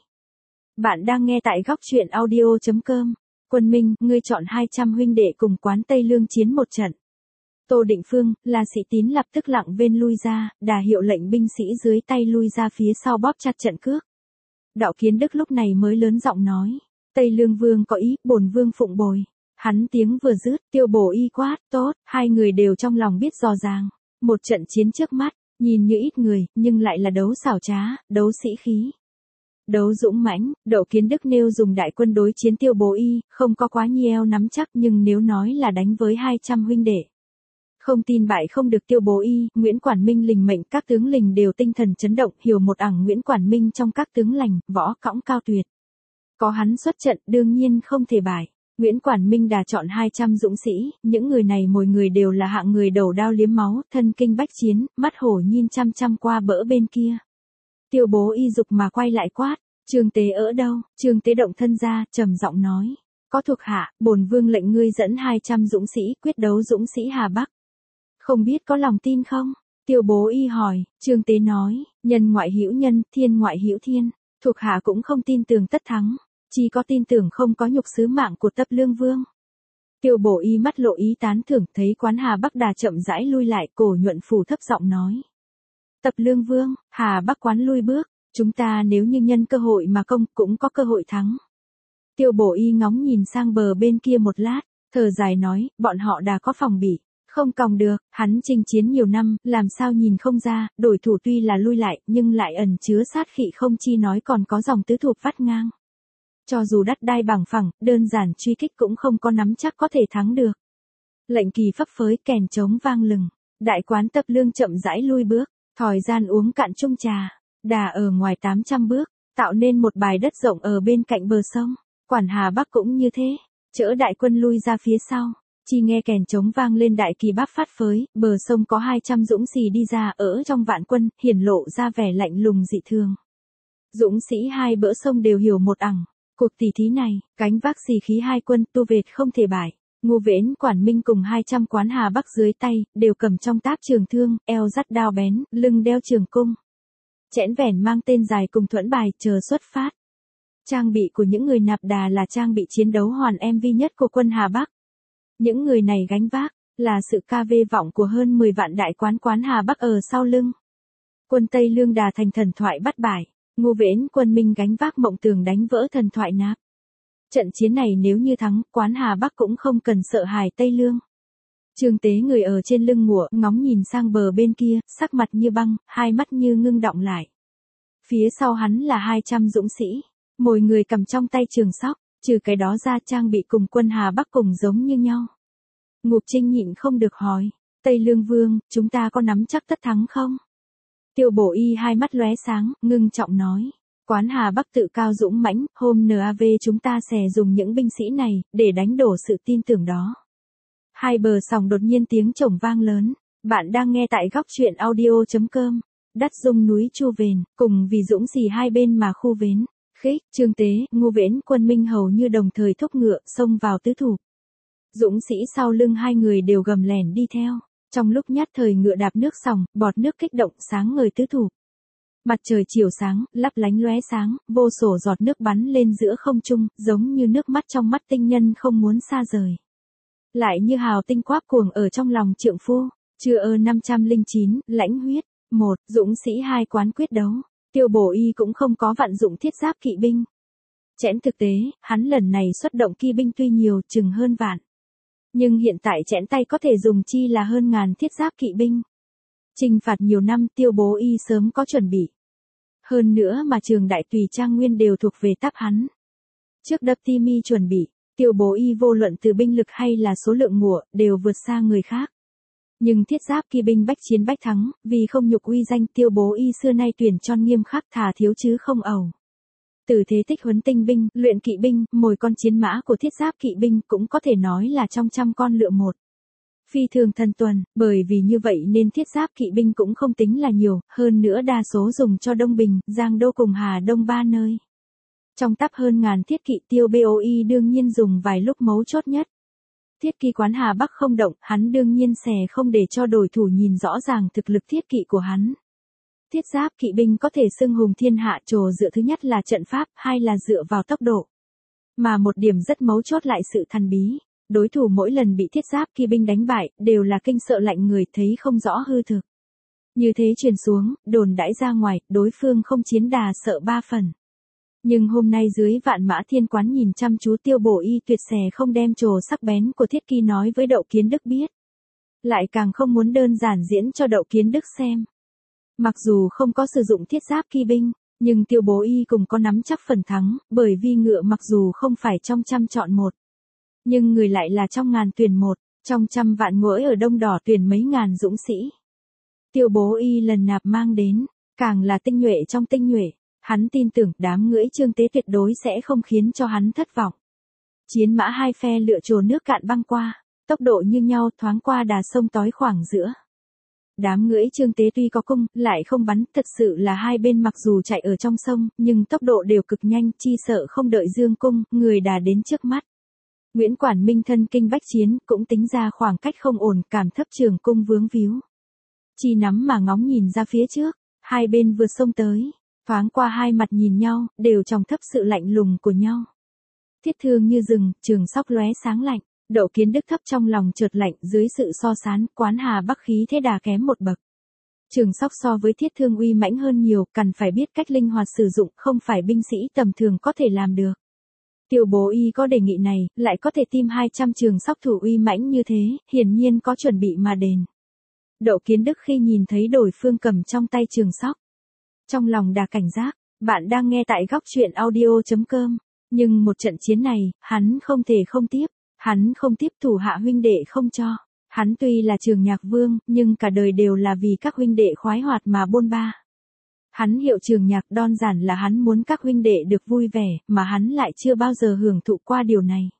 Speaker 1: Bạn đang nghe tại góc truyện audio.com. Quân Minh, ngươi chọn 200 huynh đệ cùng quán Tây Lương chiến một trận. Tô Định Phương, La Sĩ Tín lập tức lặng bên lui ra, đà hiệu lệnh binh sĩ dưới tay lui ra phía sau bóp chặt trận cước. Đậu Kiến Đức lúc này mới lớn giọng nói. Tây Lương Vương có ý, bổn Vương phụng bồi. Hắn tiếng vừa dứt, Tiêu Bổ Y quát, tốt, hai người đều trong lòng biết rõ ràng. Một trận chiến trước mắt, nhìn như ít người, nhưng lại là đấu xảo trá, đấu sĩ khí. Đấu dũng mãnh, Đậu Kiến Đức nêu dùng đại quân đối chiến Tiêu Bố Y, không có quá nhiều nắm chắc, nhưng nếu nói là đánh với 200 huynh đệ. Không tin bại không được Tiêu Bố Y, Nguyễn Quản Minh lình mệnh các tướng lình đều tinh thần chấn động, hiểu một ảng Nguyễn Quản Minh trong các tướng lành, võ cõng cao tuyệt. Có hắn xuất trận, đương nhiên không thể bại. Nguyễn Quản Minh đà chọn 200 dũng sĩ, những người này mỗi người đều là hạng người đầu đao liếm máu, thân kinh bách chiến, mắt hổ nhìn chăm chăm qua bỡ bên kia. Tiêu Bố Y dục mà quay lại quát, Trương Tế ở đâu? Trương Tế động thân ra, trầm giọng nói, có thuộc hạ, bổn Vương lệnh ngươi dẫn 200 dũng sĩ quyết đấu dũng sĩ Hà Bắc. Không biết có lòng tin không? Tiêu Bố Y hỏi, Trương Tế nói, nhân ngoại hữu nhân, thiên ngoại hữu thiên, thuộc hạ cũng không tin tưởng tất thắng. Chỉ có tin tưởng không có nhục sứ mạng của Tập Lương Vương. Tiêu Bổ Y mắt lộ ý tán thưởng, thấy quán Hà Bắc đà chậm rãi lui lại, cổ nhuận phủ thấp giọng nói. Tập Lương Vương, Hà Bắc quán lui bước, chúng ta nếu như nhân cơ hội mà công, cũng có cơ hội thắng. Tiêu Bổ Y ngóng nhìn sang bờ bên kia một lát, thở dài nói, bọn họ đã có phòng bị, không còng được, hắn chinh chiến nhiều năm, làm sao nhìn không ra, đổi thủ tuy là lui lại, nhưng lại ẩn chứa sát khí không chi nói còn có dòng tứ thục vắt ngang. Cho dù đắt đai bằng phẳng, đơn giản truy kích cũng không có nắm chắc có thể thắng được. Lệnh kỳ phấp phới, kèn trống vang lừng. Đại quán Tập Lương chậm rãi lui bước, thỏi gian uống cạn chung trà. Đà ở ngoài 800 bước, tạo nên một bãi đất rộng ở bên cạnh bờ sông. Quản Hà Bắc cũng như thế, chở đại quân lui ra phía sau. Chỉ nghe kèn trống vang lên đại kỳ bắp phát phới, bờ sông có 200 dũng sĩ đi ra ở trong vạn quân, hiển lộ ra vẻ lạnh lùng dị thường. Dũng sĩ hai bờ sông đều hiểu một ẳng. Cuộc tỷ thí này, cánh vác xì khí hai quân, tu vệt không thể bại. Ngô Viễn Quản Minh cùng 200 quán Hà Bắc dưới tay, đều cầm trong táp trường thương, eo dắt đao bén, lưng đeo trường cung. Chẽn vẻn mang tên dài cùng thuẫn bài, chờ xuất phát. Trang bị của những người nạp đà là trang bị chiến đấu hoàn MV nhất của quân Hà Bắc. Những người này gánh vác, là sự ca vê vọng của hơn 10 vạn đại quán Hà Bắc ở sau lưng. Quân Tây Lương đà thành thần thoại bắt bại. Ngô Viễn Quân Minh gánh vác mộng tường đánh vỡ thần thoại nạp. Trận chiến này nếu như thắng, quán Hà Bắc cũng không cần sợ hãi Tây Lương. Trương Tế người ở trên lưng ngựa, ngóng nhìn sang bờ bên kia, sắc mặt như băng, hai mắt như ngưng đọng lại. Phía sau hắn là 200 dũng sĩ, mỗi người cầm trong tay trường sóc, trừ cái đó ra trang bị cùng quân Hà Bắc cùng giống như nhau. Ngục Trinh nhịn không được hỏi, Tây Lương Vương, chúng ta có nắm chắc tất thắng không? Tiêu Bổ Y hai mắt lóe sáng, ngưng trọng nói, quán Hà Bắc tự cao dũng mãnh, hôm NAV chúng ta sẽ dùng những binh sĩ này, để đánh đổ sự tin tưởng đó. Hai bờ sòng đột nhiên tiếng chổng vang lớn, bạn đang nghe tại góc truyện audio.com, đất rung núi Chu Vền, cùng vì dũng sĩ hai bên mà khu vến, khích, Trương Tế, Ngô Viễn Quân Minh hầu như đồng thời thúc ngựa, xông vào tứ thủ. Dũng sĩ sau lưng hai người đều gầm lẻn đi theo. Trong lúc nhất thời ngựa đạp nước sòng, bọt nước kích động sáng ngời tứ thủ. Mặt trời chiều sáng, lấp lánh lóe sáng, vô số giọt nước bắn lên giữa không trung, giống như nước mắt trong mắt tinh nhân không muốn xa rời. Lại như hào tinh quáp cuồng ở trong lòng trượng phu. Chưa 509, lãnh huyết. 1. Dũng sĩ hai quán quyết đấu. Tiêu Bổ Y cũng không có vận dụng thiết giáp kỵ binh. Chẽn thực tế, hắn lần này xuất động kỵ binh tuy nhiều, chừng hơn vạn. Nhưng hiện tại chẽn tay có thể dùng chi là hơn ngàn thiết giáp kỵ binh. Chinh phạt nhiều năm, Tiêu Bố Y sớm có chuẩn bị. Hơn nữa mà trường đại tùy trang nguyên đều thuộc về táp hắn. Trước Đập Ti Mi chuẩn bị, Tiêu Bố Y vô luận từ binh lực hay là số lượng ngựa, đều vượt xa người khác. Nhưng thiết giáp kỵ binh bách chiến bách thắng, vì không nhục uy danh Tiêu Bố Y xưa nay tuyển chọn nghiêm khắc thà thiếu chứ không ẩu. Từ thế tích huấn tinh binh, luyện kỵ binh, mồi con chiến mã của thiết giáp kỵ binh cũng có thể nói là trong trăm con lựa một. Phi thường thần tuần, bởi vì như vậy nên thiết giáp kỵ binh cũng không tính là nhiều, hơn nữa đa số dùng cho Đông Bình, Giang Đô cùng Hà Đông ba nơi. Trong tắp hơn ngàn thiết kỵ Tiêu Bố-y đương nhiên dùng vài lúc mấu chốt nhất. Thiết kỵ quán Hà Bắc không động, hắn đương nhiên sẽ không để cho đối thủ nhìn rõ ràng thực lực thiết kỵ của hắn. Thiết giáp kỵ binh có thể xưng hùng thiên hạ trồ dựa thứ nhất là trận pháp, hai là dựa vào tốc độ. Mà một điểm rất mấu chốt lại sự thần bí. Đối thủ mỗi lần bị thiết giáp kỵ binh đánh bại, đều là kinh sợ lạnh người thấy không rõ hư thực. Như thế truyền xuống, đồn đãi ra ngoài, đối phương không chiến đà sợ ba phần. Nhưng hôm nay dưới Vạn Mã Thiên Quán nhìn chăm chú Tiêu Bố-y tuyệt sẽ không đem trồ sắc bén của thiết kỵ nói với Đậu Kiến Đức biết. Lại càng không muốn đơn giản diễn cho Đậu Kiến Đức xem. Mặc dù không có sử dụng thiết giáp kỵ binh, nhưng Tiêu Bố-y cũng có nắm chắc phần thắng, bởi vì ngựa mặc dù không phải trong trăm chọn một. Nhưng người lại là trong ngàn tuyển một, trong trăm vạn ngỗi ở Đông Đỏ tuyển mấy ngàn dũng sĩ. Tiêu Bố-y lần nạp mang đến, càng là tinh nhuệ trong tinh nhuệ, hắn tin tưởng đám ngưỡi Trương Tế tuyệt đối sẽ không khiến cho hắn thất vọng. Chiến mã hai phe lựa trồ nước cạn băng qua, tốc độ như nhau thoáng qua đà sông tối khoảng giữa. Đám ngưỡi Trương Tế tuy có cung, lại không bắn, thật sự là hai bên mặc dù chạy ở trong sông, nhưng tốc độ đều cực nhanh, chi sợ không đợi dương cung, người đà đến trước mắt. Nguyễn Quản Minh thân kinh bách chiến, cũng tính ra khoảng cách không ổn, cảm thấp trường cung vướng víu. Chi nắm mà ngóng nhìn ra phía trước, hai bên vượt sông tới, thoáng qua hai mặt nhìn nhau, đều trong thấp sự lạnh lùng của nhau. Thiết thương như rừng, trường sóc lóe sáng lạnh, Đậu Kiến Đức thấp trong lòng chợt lạnh, dưới sự so sánh, quán Hà Bắc khí thế đà kém một bậc. Trường sóc so với thiết thương uy mãnh hơn nhiều, cần phải biết cách linh hoạt sử dụng, không phải binh sĩ tầm thường có thể làm được. Tiêu Bố-y có đề nghị này, lại có thể tìm 200 trường sóc thủ uy mãnh như thế, hiển nhiên có chuẩn bị mà đền. Đậu Kiến Đức khi nhìn thấy đối phương cầm trong tay trường sóc, trong lòng đà cảnh giác, bạn đang nghe tại góc truyện audio.com, nhưng một trận chiến này, hắn không thể không tiếp, hắn không tiếp thủ hạ huynh đệ không cho. Hắn tuy là Trường Nhạc Vương, nhưng cả đời đều là vì các huynh đệ khoái hoạt mà bôn ba. Hắn hiệu Trường Nhạc đơn giản là hắn muốn các huynh đệ được vui vẻ, mà hắn lại chưa bao giờ hưởng thụ qua điều này.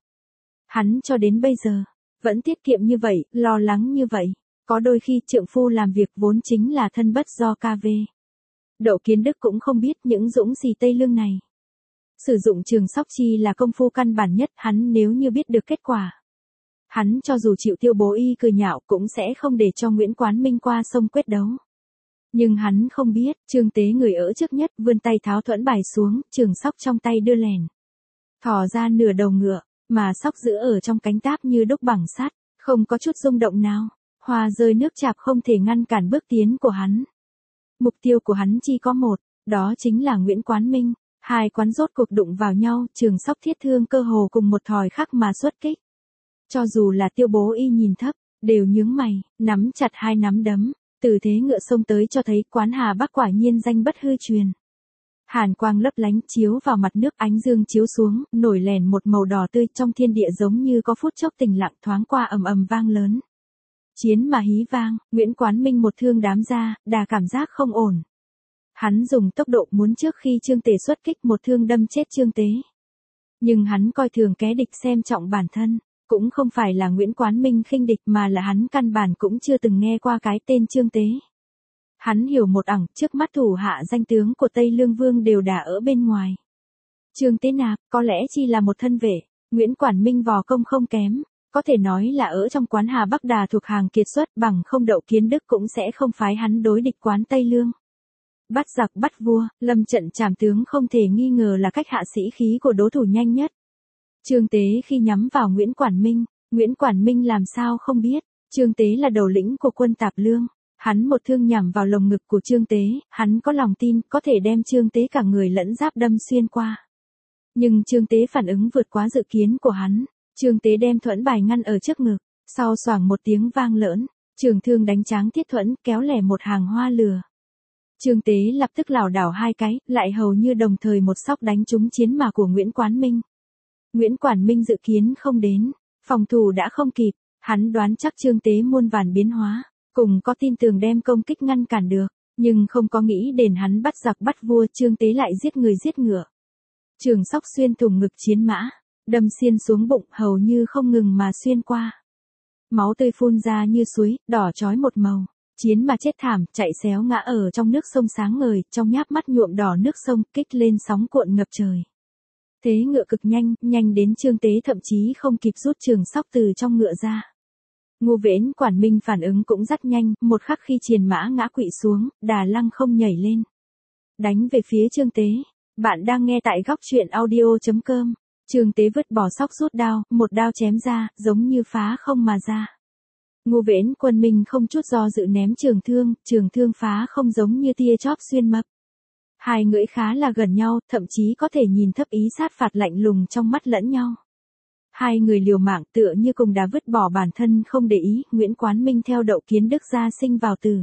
Speaker 1: Hắn cho đến bây giờ, vẫn tiết kiệm như vậy, lo lắng như vậy. Có đôi khi trượng phu làm việc vốn chính là thân bất do KV. Đậu Kiến Đức cũng không biết những dũng sĩ Tây Lương này. Sử dụng trường sóc chi là công phu căn bản nhất, hắn nếu như biết được kết quả. Hắn cho dù chịu Tiêu Bố-y cười nhạo cũng sẽ không để cho Nguyễn Quán Minh qua sông quyết đấu. Nhưng hắn không biết, Trương Tế người ở trước nhất vươn tay tháo thuẫn bài xuống, trường sóc trong tay đưa lèn. Thò ra nửa đầu ngựa, mà sóc giữ ở trong cánh táp như đúc bằng sắt, không có chút rung động nào. Hoa rơi nước chạp không thể ngăn cản bước tiến của hắn. Mục tiêu của hắn chỉ có một, đó chính là Nguyễn Quán Minh. Hai quán rốt cuộc đụng vào nhau, trường sóc thiết thương cơ hồ cùng một thời khắc mà xuất kích. Cho dù là Tiêu Bố-y nhìn thấp, đều nhướng mày, nắm chặt hai nắm đấm, từ thế ngựa xông tới cho thấy quán Hà Bắc quả nhiên danh bất hư truyền. Hàn quang lấp lánh chiếu vào mặt nước, ánh dương chiếu xuống, nổi lèn một màu đỏ tươi, trong thiên địa giống như có phút chốc tĩnh lặng, thoáng qua ầm ầm vang lớn. Chiến mà hí vang, Nguyễn Quán Minh một thương đám ra, đà cảm giác không ổn. Hắn dùng tốc độ muốn trước khi Trương Tế xuất kích một thương đâm chết Trương Tế. Nhưng hắn coi thường kẻ địch xem trọng bản thân, cũng không phải là Nguyễn Quán Minh khinh địch mà là hắn căn bản cũng chưa từng nghe qua cái tên Trương Tế. Hắn hiểu một ẳng, trước mắt thủ hạ danh tướng của Tây Lương Vương đều đã ở bên ngoài. Trương Tế Nạp, có lẽ chỉ là một thân vệ, Nguyễn Quán Minh vò công không kém, có thể nói là ở trong quán Hà Bắc đà thuộc hàng kiệt xuất, bằng không Đậu Kiến Đức cũng sẽ không phái hắn đối địch quán Tây Lương. Bắt giặc bắt vua, lâm trận trảm tướng không thể nghi ngờ là cách hạ sĩ khí của đối thủ nhanh nhất. Trương Tế khi nhắm vào Nguyễn Quản Minh làm sao không biết, Trương Tế là đầu lĩnh của quân Tạp Lương. Hắn một thương nhằm vào lồng ngực của Trương Tế, hắn có lòng tin có thể đem Trương Tế cả người lẫn giáp đâm xuyên qua. Nhưng Trương Tế phản ứng vượt quá dự kiến của hắn, Trương Tế đem thuẫn bài ngăn ở trước ngực, sau xoảng một tiếng vang lớn, trường thương đánh tráng thiết thuẫn, kéo lẻ một hàng hoa lửa. Trương Tế lập tức lảo đảo hai cái, lại hầu như đồng thời một sóc đánh trúng chiến mã của Nguyễn Quán Minh. Nguyễn Quản Minh dự kiến không đến, phòng thủ đã không kịp, hắn đoán chắc Trương Tế muôn vàn biến hóa, cùng có tin tưởng đem công kích ngăn cản được, nhưng không có nghĩ đến hắn bắt giặc bắt vua, Trương Tế lại giết người giết ngựa. Trường sóc xuyên thủng ngực chiến mã, đâm xiên xuống bụng, hầu như không ngừng mà xuyên qua. Máu tươi phun ra như suối, đỏ chói một màu. Chiến mà chết thảm, chạy xéo ngã ở trong nước sông sáng ngời, trong nháp mắt nhuộm đỏ nước sông, kích lên sóng cuộn ngập trời. Thế ngựa cực nhanh, nhanh đến Trương Tế thậm chí không kịp rút trường sóc từ trong ngựa ra. Ngô Viễn Quản Minh phản ứng cũng rất nhanh, một khắc khi triền mã ngã quỵ xuống, Đà Lăng không nhảy lên, đánh về phía Trương Tế. Bạn đang nghe tại góc truyện audio.com. Trương Tế vứt bỏ sóc rút đao, một đao chém ra, giống như phá không mà ra. Ngô Viễn Quân Minh không chút do dự ném trường thương phá không giống như tia chóp xuyên mập. Hai người khá là gần nhau, thậm chí có thể nhìn thấp ý sát phạt lạnh lùng trong mắt lẫn nhau. Hai người liều mạng tựa như cùng đã vứt bỏ bản thân không để ý, Nguyễn Quán Minh theo Đậu Kiến Đức ra sinh vào tử.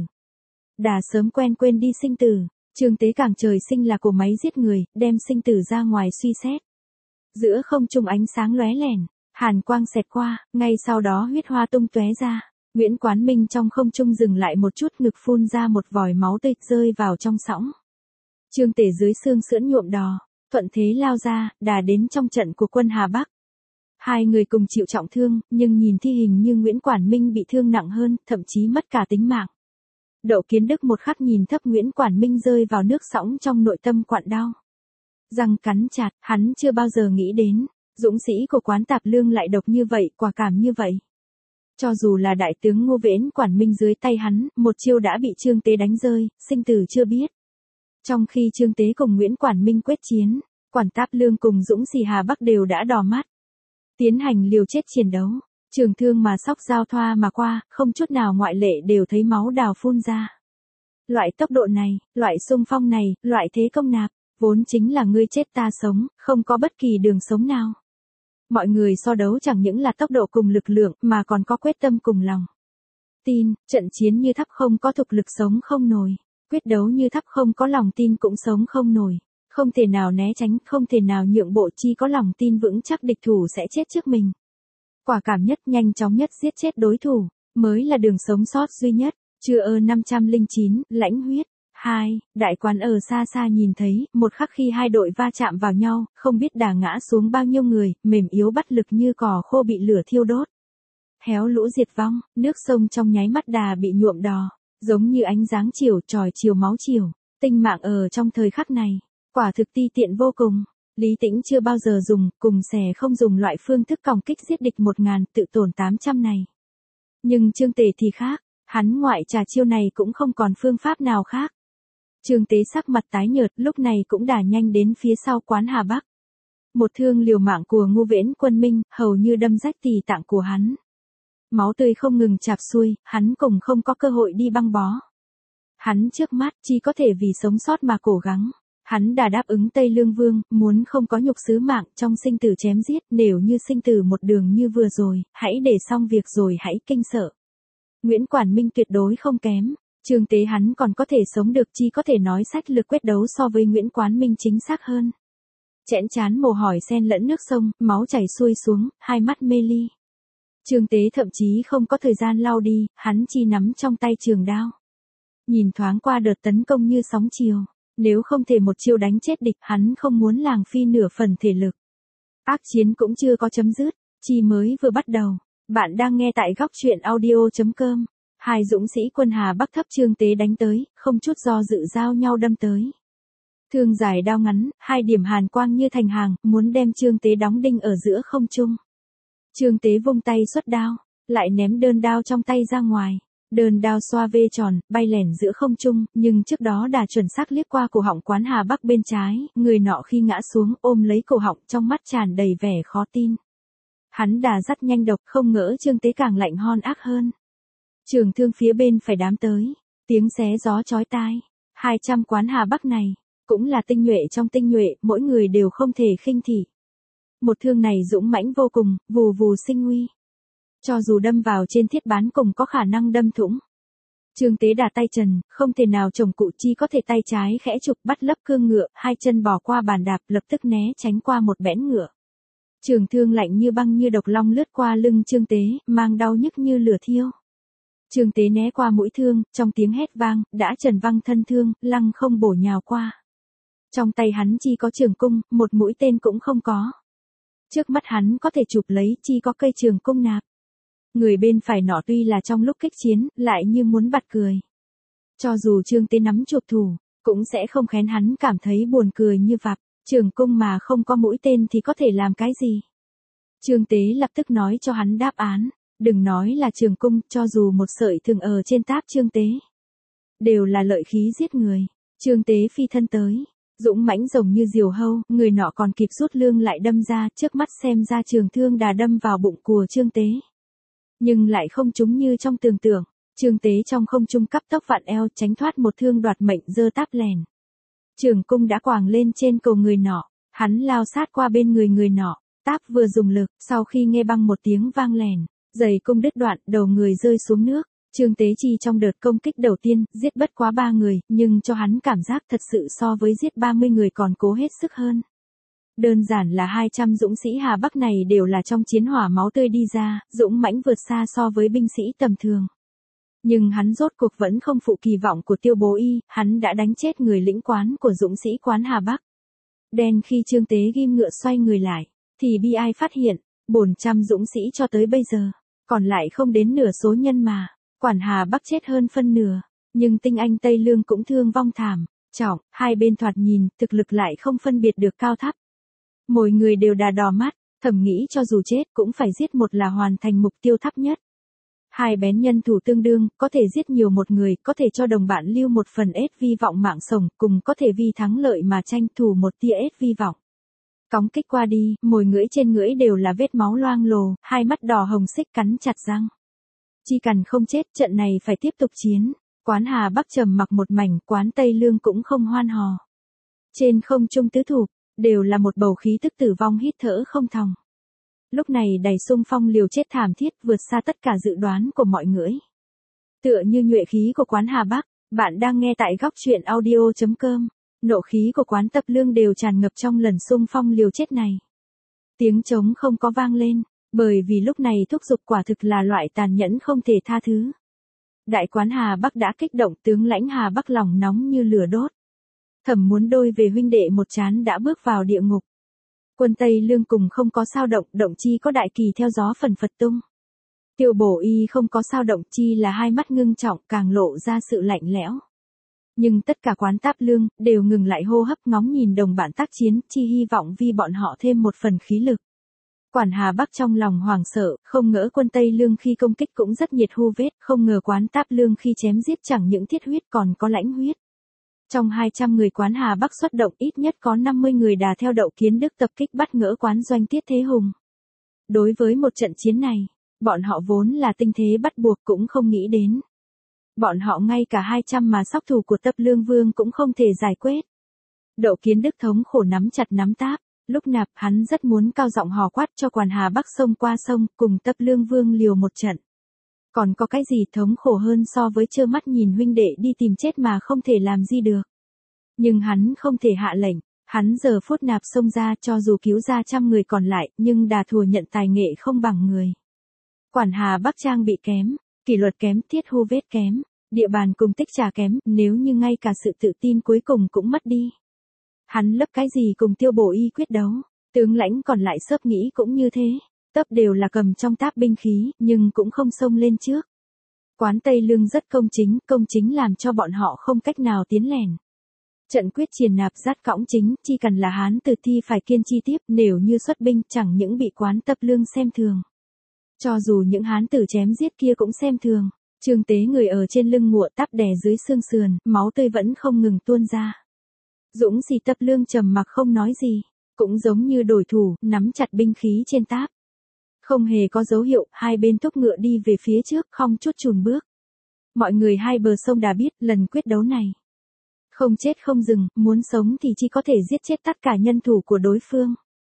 Speaker 1: Đã sớm quen quên đi sinh tử, Trương Tế càng trời sinh là của máy giết người, đem sinh tử ra ngoài suy xét. Giữa không trung ánh sáng lóe lẻn, hàn quang xẹt qua, ngay sau đó huyết hoa tung tóe ra. Nguyễn Quán Minh trong không trung dừng lại một chút, ngực phun ra một vòi máu tươi rơi vào trong sõng. Trương Tế dưới xương sườn nhuộm đỏ, thuận thế lao ra, đà đến trong trận của quân Hà Bắc. Hai người cùng chịu trọng thương, nhưng nhìn thi hình như Nguyễn Quản Minh bị thương nặng hơn, thậm chí mất cả tính mạng. Đậu Kiến Đức một khắc nhìn thấp Nguyễn Quản Minh rơi vào nước sõng, trong nội tâm quặn đau. Răng cắn chặt, hắn chưa bao giờ nghĩ đến, dũng sĩ của Quán Tạp Lương lại độc như vậy, quả cảm như vậy. Cho dù là đại tướng Ngô Viễn Quản Minh dưới tay hắn, một chiêu đã bị Trương Tế đánh rơi, sinh tử chưa biết. Trong khi Trương Tế cùng Nguyễn Quản Minh quyết chiến, Quản Tạp Lương cùng dũng sĩ Hà Bắc đều đã đỏ mắt. Tiến hành liều chết chiến đấu, trường thương mà sóc giao thoa mà qua, không chút nào ngoại lệ đều thấy máu đào phun ra. Loại tốc độ này, loại xung phong này, loại thế công nạp, vốn chính là ngươi chết ta sống, không có bất kỳ đường sống nào. Mọi người so đấu chẳng những là tốc độ cùng lực lượng, mà còn có quyết tâm cùng lòng tin, trận chiến như thắp không có thực lực sống không nổi, quyết đấu như thắp không có lòng tin cũng sống không nổi, không thể nào né tránh, không thể nào nhượng bộ, chỉ có lòng tin vững chắc địch thủ sẽ chết trước mình. Quả cảm nhất, nhanh chóng nhất giết chết đối thủ, mới là đường sống sót duy nhất. Chưa 509, lãnh huyết. 2, đại quán ở xa xa nhìn thấy, một khắc khi hai đội va chạm vào nhau, không biết đà ngã xuống bao nhiêu người, mềm yếu bất lực như cỏ khô bị lửa thiêu đốt. Héo lũ diệt vong, nước sông trong nháy mắt đà bị nhuộm đỏ, giống như ánh dáng chiều, tròi chiều máu chiều. Tinh mạng ở trong thời khắc này, quả thực ti tiện vô cùng. Lý Tĩnh chưa bao giờ dùng, cùng xẻ không dùng loại phương thức còng kích giết địch 1000, tự tổn 800 này. Nhưng Trương Tế thì khác, hắn ngoại trà chiêu này cũng không còn phương pháp nào khác. Trương Tế sắc mặt tái nhợt, lúc này cũng đà nhanh đến phía sau Quán Hà Bắc. Một thương liều mạng của Ngô Viễn Quân Minh, hầu như đâm rách tỳ tạng của hắn. Máu tươi không ngừng chảy xuôi, hắn cũng không có cơ hội đi băng bó. Hắn trước mắt chỉ có thể vì sống sót mà cố gắng. Hắn đã đáp ứng Tây Lương Vương, muốn không có nhục sứ mạng trong sinh tử chém giết, nếu như sinh tử một đường như vừa rồi, hãy để xong việc rồi hãy kinh sợ. Nguyễn Quản Minh tuyệt đối không kém, Trương Tế hắn còn có thể sống được, chỉ có thể nói sách lược quyết đấu so với Nguyễn Quán Minh chính xác hơn. Chẽn chán mồ hôi xen lẫn nước sông, máu chảy xuôi xuống, hai mắt mê ly. Trương Tế thậm chí không có thời gian lau đi, hắn chỉ nắm trong tay trường đao. Nhìn thoáng qua đợt tấn công như sóng chiều. Nếu không thể một chiêu đánh chết địch, hắn không muốn lãng phí nửa phần thể lực. Ác chiến cũng chưa có chấm dứt, chỉ mới vừa bắt đầu. Bạn đang nghe tại góc truyện audio.com. Hai dũng sĩ quân Hà Bắc thấp Trương Tế đánh tới, không chút do dự giao nhau đâm tới. Thương dài đao ngắn, hai điểm hàn quang như thành hàng, muốn đem Trương Tế đóng đinh ở giữa không trung. Trương Tế vung tay xuất đao, lại ném đơn đao trong tay ra ngoài. Đơn đao xoa vê tròn, bay lẻn giữa không trung, nhưng trước đó đã chuẩn xác liếc qua cổ họng Quán Hà Bắc bên trái, người nọ khi ngã xuống ôm lấy cổ họng, trong mắt tràn đầy vẻ khó tin. Hắn đã rất nhanh độc, không ngỡ Trương Tế càng lạnh hon ác hơn. Trường thương phía bên phải đám tới, tiếng xé gió chói tai. 200 Quán Hà Bắc này, cũng là tinh nhuệ trong tinh nhuệ, mỗi người đều không thể khinh thị. Một thương này dũng mãnh vô cùng, vù vù sinh nguy. Cho dù đâm vào trên thiết bán cùng có khả năng đâm thủng. Trương Tế đả tay trần, không thể nào chồng cụ, chỉ có thể tay trái khẽ chụp bắt lấp cương ngựa, hai chân bỏ qua bàn đạp, lập tức né tránh qua một bẽn ngựa. Trường thương lạnh như băng như độc long lướt qua lưng Trương Tế, mang đau nhức như lửa thiêu. Trương Tế né qua mũi thương, trong tiếng hét vang, đã trần văng thân thương, lăng không bổ nhào qua. Trong tay hắn chi có trường cung, một mũi tên cũng không có. Trước mắt hắn có thể chụp lấy chi có cây trường cung nạp. Người bên phải nọ tuy là trong lúc kích chiến, lại như muốn bật cười. Cho dù Trương Tế nắm chuộc thủ, cũng sẽ không khen hắn cảm thấy buồn cười như vặp, trường cung mà không có mũi tên thì có thể làm cái gì. Trương Tế lập tức nói cho hắn đáp án, đừng nói là trường cung, cho dù một sợi thường ở trên táp Trương Tế. Đều là lợi khí giết người. Trương Tế phi thân tới, dũng mãnh rồng như diều hâu, người nọ còn kịp rút lương lại đâm ra, trước mắt xem ra trường thương đà đâm vào bụng của Trương Tế. Nhưng lại không trúng như trong tưởng tượng, Trương Tế trong không trung cấp tốc vặn eo tránh thoát một thương đoạt mệnh giơ táp lèn. Trường cung đã quàng lên trên cổ người nọ, hắn lao sát qua bên người nọ, táp vừa dùng lực, sau khi nghe băng một tiếng vang lèn, giày cung đứt đoạn, đầu người rơi xuống nước. Trương Tế chi trong đợt công kích đầu tiên, giết bất quá 3 người, nhưng cho hắn cảm giác thật sự so với giết 30 người còn cố hết sức hơn. Đơn giản là 200 dũng sĩ Hà Bắc này đều là trong chiến hỏa máu tươi đi ra, dũng mãnh vượt xa so với binh sĩ tầm thường. Nhưng hắn rốt cuộc vẫn không phụ kỳ vọng của Tiêu Bố Y, hắn đã đánh chết người lĩnh quán của dũng sĩ quán Hà Bắc. Đen khi Trương Tế ghim ngựa xoay người lại, thì bi ai phát hiện, 400 dũng sĩ cho tới bây giờ, còn lại không đến nửa số nhân mà. Quản Hà Bắc chết hơn phân nửa, nhưng tinh anh Tây Lương cũng thương vong thảm, trọng, hai bên thoạt nhìn, thực lực lại không phân biệt được cao thấp. Mỗi người đều đà đỏ mắt, thầm nghĩ cho dù chết cũng phải giết một là hoàn thành mục tiêu thấp nhất. Hai bén nhân thủ tương đương, có thể giết nhiều một người, có thể cho đồng bạn lưu một phần ết vi vọng mạng sống, cùng có thể vì thắng lợi mà tranh thủ một tia ết vi vọng. Cóng kích qua đi, mỗi ngưỡi trên ngưỡi đều là vết máu loang lồ, hai mắt đỏ hồng xích cắn chặt răng. Chi cần không chết, trận này phải tiếp tục chiến. Quán Hà Bắc trầm mặc một mảnh, quán Tây Lương cũng không hoan hò. Trên không trung tứ thủ, đều là một bầu khí tức tử vong hít thở không thòng. Lúc này đầy xung phong liều chết thảm thiết vượt xa tất cả dự đoán của mọi người. Tựa như nhuệ khí của quán Hà Bắc, bạn đang nghe tại góc truyện audio.com. Nộ khí của quán Tập Lương đều tràn ngập trong lần xung phong liều chết này. Tiếng trống không có vang lên. Bởi vì lúc này thúc giục quả thực là loại tàn nhẫn không thể tha thứ. Đại quán Hà Bắc đã kích động, tướng lãnh Hà Bắc lòng nóng như lửa đốt. Thầm muốn đôi về huynh đệ một chán đã bước vào địa ngục. Quân Tây Lương cùng không có sao động, động chi có đại kỳ theo gió phần phật tung. Tiêu Bổ Y không có sao động, chi là hai mắt ngưng trọng càng lộ ra sự lạnh lẽo. Nhưng tất cả quán Táp Lương đều ngừng lại hô hấp ngóng nhìn đồng bạn tác chiến, chi hy vọng vì bọn họ thêm một phần khí lực. Quản Hà Bắc trong lòng hoảng sợ, không ngỡ quân Tây Lương khi công kích cũng rất nhiệt hu vết, không ngờ quán Táp Lương khi chém giết chẳng những thiết huyết còn có lãnh huyết. Trong 200 người quán Hà Bắc xuất động ít nhất có 50 người đà theo Đậu Kiến Đức tập kích bắt ngỡ quán doanh Tiết Thế Hùng. Đối với một trận chiến này, bọn họ vốn là tinh thế bắt buộc cũng không nghĩ đến. Bọn họ ngay cả 200 mà sóc thủ của Tập Lương Vương cũng không thể giải quyết. Đậu Kiến Đức thống khổ nắm chặt nắm táp. Lúc nạp hắn rất muốn cao giọng hò quát cho quản Hà Bắc sông qua sông cùng Tập Lương Vương liều một trận. Còn có cái gì thống khổ hơn so với trơ mắt nhìn huynh đệ đi tìm chết mà không thể làm gì được. Nhưng hắn không thể hạ lệnh, hắn giờ phút nạp sông ra cho dù cứu ra 100 người còn lại nhưng đà thùa nhận tài nghệ không bằng người. Quản Hà Bắc trang bị kém, kỷ luật kém, thiết hu vết kém, địa bàn cùng tích trà kém, nếu như ngay cả sự tự tin cuối cùng cũng mất đi. Hắn lấp cái gì cùng Tiêu Bổ Y quyết đấu, tướng lãnh còn lại xớp nghĩ cũng như thế, tấp đều là cầm trong táp binh khí, nhưng cũng không xông lên trước. Quán Tây Lương rất công chính làm cho bọn họ không cách nào tiến lèn. Trận quyết triền nạp giát cõng chính, chi cần là Hán Tử thi phải kiên chi tiếp, nếu như xuất binh chẳng những bị quán Tập Lương xem thường. Cho dù những Hán Tử chém giết kia cũng xem thường, Trương Tế người ở trên lưng ngụa táp đè dưới xương sườn, máu tươi vẫn không ngừng tuôn ra. Dũng sĩ Tập Lương trầm mặc không nói gì, cũng giống như đổi thủ, nắm chặt binh khí trên táp. Không hề có dấu hiệu, hai bên thúc ngựa đi về phía trước, không chút chùn bước. Mọi người hai bờ sông đã biết, lần quyết đấu này không chết không dừng, muốn sống thì chỉ có thể giết chết tất cả nhân thủ của đối phương.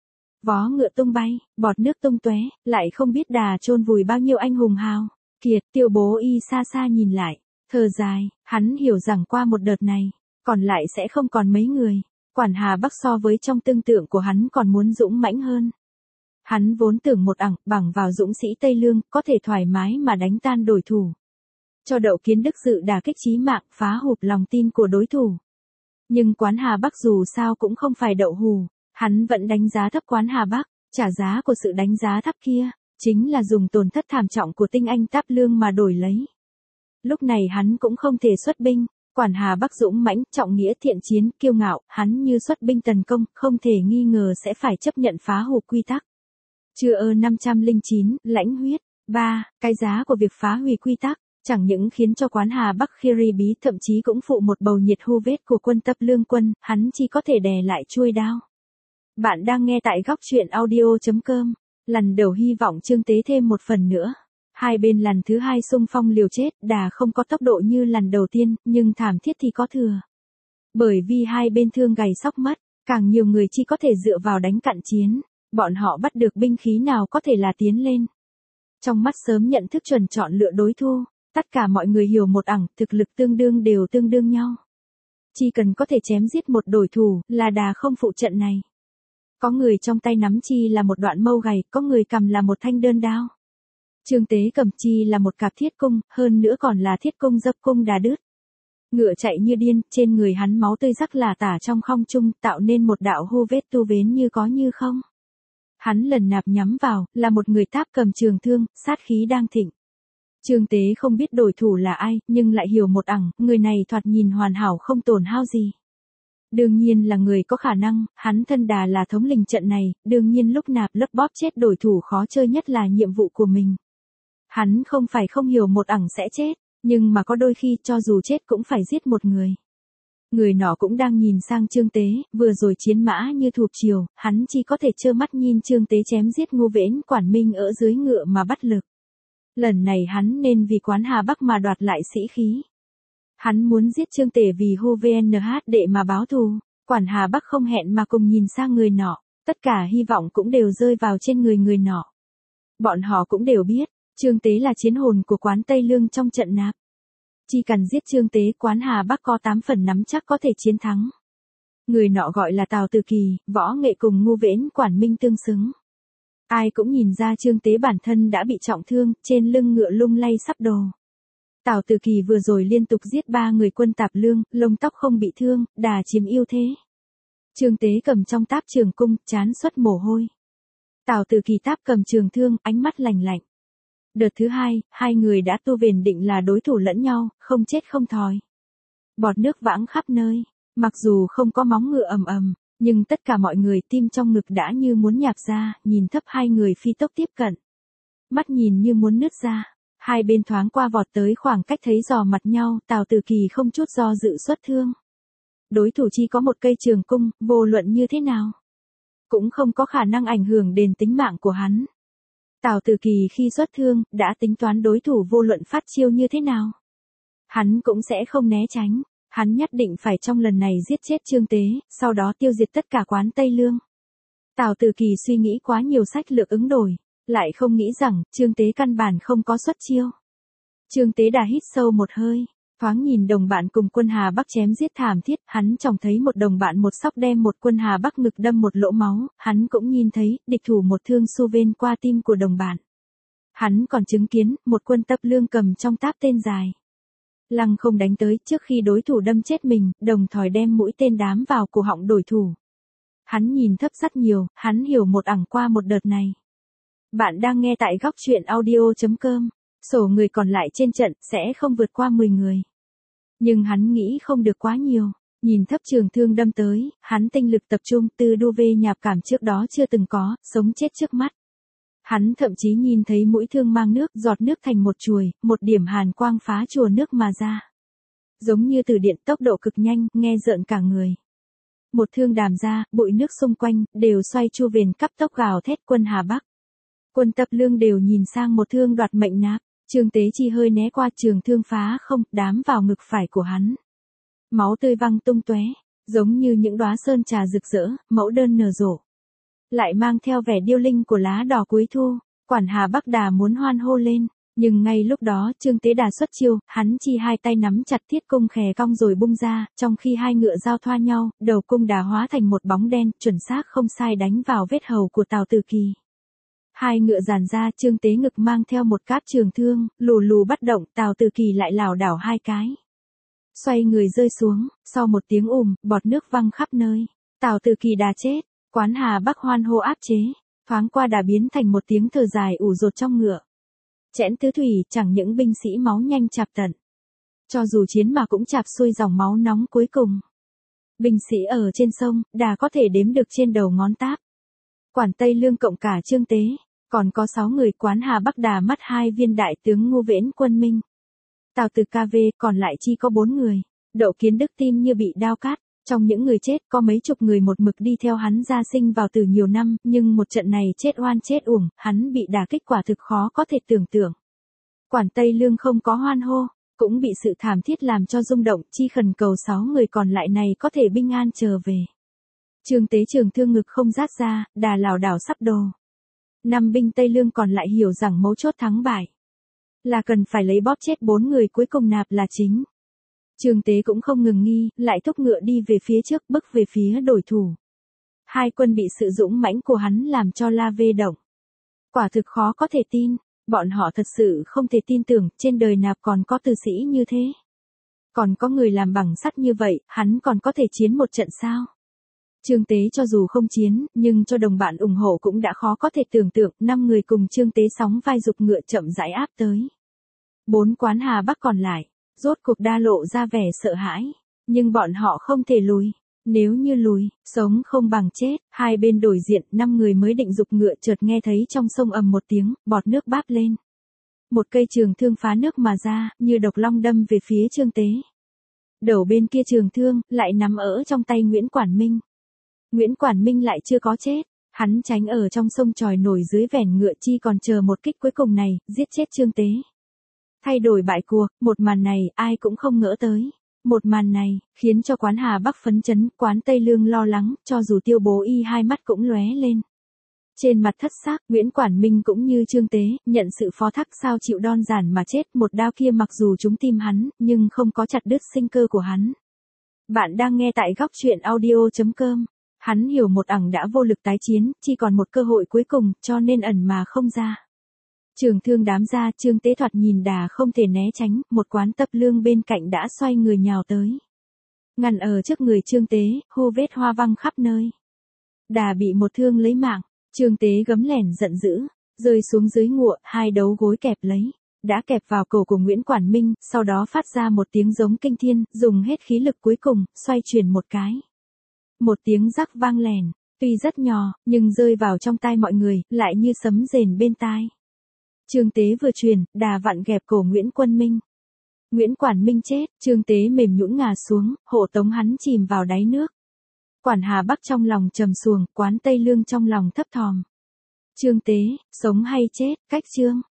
Speaker 1: Vó ngựa tung bay, bọt nước tung tóe, lại không biết đà chôn vùi bao nhiêu anh hùng hào kiệt. Tiêu Bố Y xa xa nhìn lại, thở dài, hắn hiểu rằng qua một đợt này, còn lại sẽ không còn mấy người. Quản Hà Bắc so với trong tưởng tượng của hắn còn muốn dũng mãnh hơn. Hắn vốn tưởng một ẳng, bằng vào dũng sĩ Tây Lương, có thể thoải mái mà đánh tan đối thủ. Cho Đậu Kiến Đức dự đả kích chí mạng, phá hụp lòng tin của đối thủ. Nhưng Quán Hà Bắc dù sao cũng không phải đậu hù, hắn vẫn đánh giá thấp Quán Hà Bắc, trả giá của sự đánh giá thấp kia, chính là dùng tổn thất thảm trọng của tinh anh Táp Lương mà đổi lấy. Lúc này hắn cũng không thể xuất binh, Quán Hà Bắc dũng mãnh, trọng nghĩa thiện chiến, kiêu ngạo, hắn như xuất binh tấn công, không thể nghi ngờ sẽ phải chấp nhận phá hụp quy tắc. Chưa 509, lãnh huyết. 3. Cái giá của việc phá hủy quy tắc, chẳng những khiến cho Quán Hà Bắc Khiri Bí thậm chí cũng phụ một bầu nhiệt hu vết của quân Táp Lương quân, hắn chỉ có thể đè lại chuôi đao. Bạn đang nghe tại góc truyện audio.com. Lần đầu hy vọng Trương Tế thêm một phần nữa. Hai bên lần thứ hai xung phong liều chết, đà không có tốc độ như lần đầu tiên, nhưng thảm thiết thì có thừa. Bởi vì hai bên thương gầy sóc mất, càng nhiều người chỉ có thể dựa vào đánh cận chiến, bọn họ bắt được binh khí nào có thể là tiến lên. Trong mắt sớm nhận thức chuẩn chọn lựa đối thủ, tất cả mọi người hiểu một ẳng, thực lực tương đương đều tương đương nhau. Chỉ cần có thể chém giết một đối thủ, là đà không phụ trận này. Có người trong tay nắm chi là một đoạn mâu gầy, có người cầm là một thanh đơn đao. Trương Tế cầm chi là một cặp thiết cung, hơn nữa còn là thiết cung dập cung đà đứt. Ngựa chạy như điên, trên người hắn máu tươi rắc là tả trong không trung, tạo nên một đạo hô vết tu vến như có như không. Hắn lần nạp nhắm vào, là một người Táp cầm trường thương, sát khí đang thịnh. Trương Tế không biết đối thủ là ai, nhưng lại hiểu một ẳng, người này thoạt nhìn hoàn hảo không tổn hao gì. Đương nhiên là người có khả năng, hắn thân đà là thống lĩnh trận này, đương nhiên lúc nạp lớp bóp chết đối thủ khó chơi nhất là nhiệm vụ của mình. Hắn không phải không hiểu một ẳng sẽ chết, nhưng mà có đôi khi cho dù chết cũng phải giết một người. Người nọ cũng đang nhìn sang Trương Tế, vừa rồi chiến mã như thụp chiều, hắn chỉ có thể trơ mắt nhìn Trương Tế chém giết Ngô Viễn Quản Minh ở dưới ngựa mà bắt lực. Lần này hắn nên vì Quán Hà Bắc mà đoạt lại sĩ khí. Hắn muốn giết Trương Tế vì hô VNH để mà báo thù, Quán Hà Bắc không hẹn mà cùng nhìn sang người nọ, tất cả hy vọng cũng đều rơi vào trên người nọ. Bọn họ cũng đều biết, Trương Tế là chiến hồn của Quán Tây Lương trong trận nạp. Chỉ cần giết Trương Tế, Quán Hà Bắc có 8 phần nắm chắc có thể chiến thắng. Người nọ gọi là Tào Từ Kỳ, võ nghệ cùng Ngô Viễn Quản Minh tương xứng. Ai cũng nhìn ra Trương Tế bản thân đã bị trọng thương, trên lưng ngựa lung lay sắp đổ. Tào Từ Kỳ vừa rồi liên tục giết 3 người quân Tạp Lương, lông tóc không bị thương, đà chiếm ưu thế. Trương Tế cầm trong Táp trường cung, trán xuất mồ hôi. Tào Từ Kỳ Táp cầm trường thương, ánh mắt lạnh lạnh. Đợt thứ hai, hai người đã tu vền định là đối thủ lẫn nhau, không chết không thòi. Bọt nước vãng khắp nơi, mặc dù không có móng ngựa ầm ầm, nhưng tất cả mọi người tim trong ngực đã như muốn nhạp ra, nhìn thấp hai người phi tốc tiếp cận. Mắt nhìn như muốn nứt ra, hai bên thoáng qua vọt tới khoảng cách thấy dò mặt nhau, Tào Từ Kỳ không chút do dự xuất thương. Đối thủ chỉ có một cây trường cung, vô luận như thế nào, cũng không có khả năng ảnh hưởng đến tính mạng của hắn. Tào Từ Kỳ khi xuất thương, đã tính toán đối thủ vô luận phát chiêu như thế nào. Hắn cũng sẽ không né tránh, hắn nhất định phải trong lần này giết chết Trương Tế, sau đó tiêu diệt tất cả Quán Tây Lương. Tào Từ Kỳ suy nghĩ quá nhiều sách lược ứng đổi, lại không nghĩ rằng, Trương Tế căn bản không có xuất chiêu. Trương Tế đã hít sâu một hơi, thoáng nhìn đồng bạn cùng quân Hà Bắc chém giết thảm thiết, hắn trông thấy một đồng bạn một sóc đem một quân Hà Bắc ngực đâm một lỗ máu, hắn cũng nhìn thấy, địch thủ một thương xu ven qua tim của đồng bạn. Hắn còn chứng kiến, một quân Táp Lương cầm trong Táp tên dài. Lăng không đánh tới trước khi đối thủ đâm chết mình, đồng thời đem mũi tên đám vào cổ họng đối thủ. Hắn nhìn thấp rất nhiều, hắn hiểu một ẳng qua một đợt này. Bạn đang nghe tại góc truyện audio.com. Sổ người còn lại trên trận sẽ không vượt qua 10 người. Nhưng hắn nghĩ không được quá nhiều, nhìn thấp trường thương đâm tới, hắn tinh lực tập trung từ đu về nhạp cảm trước đó chưa từng có, sống chết trước mắt. Hắn thậm chí nhìn thấy mũi thương mang nước, giọt nước thành một chuồi, một điểm hàn quang phá chùa nước mà ra. Giống như từ điện, tốc độ cực nhanh, nghe rợn cả người. Một thương đàm ra, bụi nước xung quanh, đều xoay chu vền cấp tốc gào thét quân Hà Bắc. Quân Táp Lương đều nhìn sang một thương đoạt mệnh nạp. Trương Tế chỉ hơi né qua trường thương phá không, đám vào ngực phải của hắn. Máu tươi văng tung tóe, giống như những đóa sơn trà rực rỡ, mẫu đơn nở rộ. Lại mang theo vẻ điêu linh của lá đỏ cuối thu, Quản Hà Bắc đà muốn hoan hô lên, nhưng ngay lúc đó Trương Tế đà xuất chiêu, hắn chỉ hai tay nắm chặt thiết cung khè cong rồi bung ra, trong khi hai ngựa giao thoa nhau, đầu cung đà hóa thành một bóng đen, chuẩn xác không sai đánh vào vết hầu của Tào Từ Kỳ. Hai ngựa dàn ra, Trương Tế ngực mang theo một cáp trường thương, lù lù bắt động, Tào Từ Kỳ lại lảo đảo hai cái. Xoay người rơi xuống, sau một tiếng bọt nước văng khắp nơi. Tào Từ Kỳ đã chết, quán Hà Bắc hoan hô áp chế, thoáng qua đã biến thành một tiếng thở dài ủ rột trong ngựa. Chẽn tứ thủy, chẳng những binh sĩ máu nhanh chạp tận. Cho dù chiến mà cũng chạp xuôi dòng máu nóng cuối cùng. Binh sĩ ở trên sông, đã có thể đếm được trên đầu ngón táp. Quản Tây Lương cộng cả Trương Tế, còn có 6 người quán Hà Bắc đà mất 2 viên đại tướng Ngô Viễn Quân Minh. Tào Từ KV còn lại chỉ có 4 người, Đậu Kiến Đức tim như bị đao cắt. Trong những người chết có mấy chục người một mực đi theo hắn ra sinh vào từ nhiều năm, nhưng một trận này chết oan chết uổng, hắn bị đả kích quả thực khó có thể tưởng tượng. Quản Tây Lương không có hoan hô, cũng bị sự thảm thiết làm cho rung động, chi khẩn cầu 6 người còn lại này có thể bình an trở về. Trương Tế trường thương ngực không rát ra, đà lảo đảo sắp đổ. 5 binh Tây Lương còn lại hiểu rằng mấu chốt thắng bại là cần phải lấy bóp chết 4 người cuối cùng nạp là chính. Trương Tế cũng không ngừng nghi, lại thúc ngựa đi về phía trước, bước về phía đối thủ. Hai quân bị sự dũng mãnh của hắn làm cho la vê động. Quả thực khó có thể tin, bọn họ thật sự không thể tin tưởng, trên đời nạp còn có tử sĩ như thế. Còn có người làm bằng sắt như vậy, hắn còn có thể chiến một trận sao? Trương Tế cho dù không chiến, nhưng cho đồng bạn ủng hộ cũng đã khó có thể tưởng tượng, 5 người cùng Trương Tế sóng vai dục ngựa chậm rãi áp tới. 4 quán Hà Bắc còn lại, rốt cuộc đa lộ ra vẻ sợ hãi, nhưng bọn họ không thể lùi. Nếu như lùi, sống không bằng chết, hai bên đổi diện, 5 người mới định dục ngựa chợt nghe thấy trong sông ầm một tiếng, bọt nước báp lên. Một cây trường thương phá nước mà ra, như độc long đâm về phía Trương Tế. Đầu bên kia trường thương, lại nắm ở trong tay Nguyễn Quản Minh. Nguyễn Quản Minh lại chưa có chết, hắn tránh ở trong sông tròi nổi dưới vẻn ngựa chi còn chờ một kích cuối cùng này, giết chết Trương Tế. Thay đổi bại cuộc, một màn này ai cũng không ngỡ tới. Một màn này, khiến cho quán Hà Bắc phấn chấn, quán Tây Lương lo lắng, cho dù Tiêu Bố Y hai mắt cũng lóe lên. Trên mặt thất xác, Nguyễn Quản Minh cũng như Trương Tế, nhận sự phó thác sao chịu đơn giản mà chết, một đao kia mặc dù trúng tim hắn, nhưng không có chặt đứt sinh cơ của hắn. Bạn đang nghe tại góc truyện audio.com. Hắn hiểu một ẳng đã vô lực tái chiến, chỉ còn một cơ hội cuối cùng, cho nên ẩn mà không ra. Trường thương đám ra, Trương Tế thoạt nhìn đà không thể né tránh, một quán Tập Lương bên cạnh đã xoay người nhào tới. Ngăn ở trước người Trương Tế, hô vết hoa văng khắp nơi. Đà bị một thương lấy mạng, Trương Tế gấm lẻn giận dữ, rơi xuống dưới ngựa, hai đấu gối kẹp lấy, đã kẹp vào cổ của Nguyễn Quản Minh, sau đó phát ra một tiếng giống kinh thiên, dùng hết khí lực cuối cùng, xoay chuyển một cái. Một tiếng rắc vang lèn, tuy rất nhỏ, nhưng rơi vào trong tai mọi người, lại như sấm rền bên tai. Trương Tế vừa truyền, đà vặn gẹp cổ Nguyễn Quân Minh. Nguyễn Quản Minh chết, Trương Tế mềm nhũn ngả xuống, hộ tống hắn chìm vào đáy nước. Quản Hà Bắc trong lòng trầm xuồng, quán Tây Lương trong lòng thấp thòm. Trương Tế, sống hay chết, cách chương.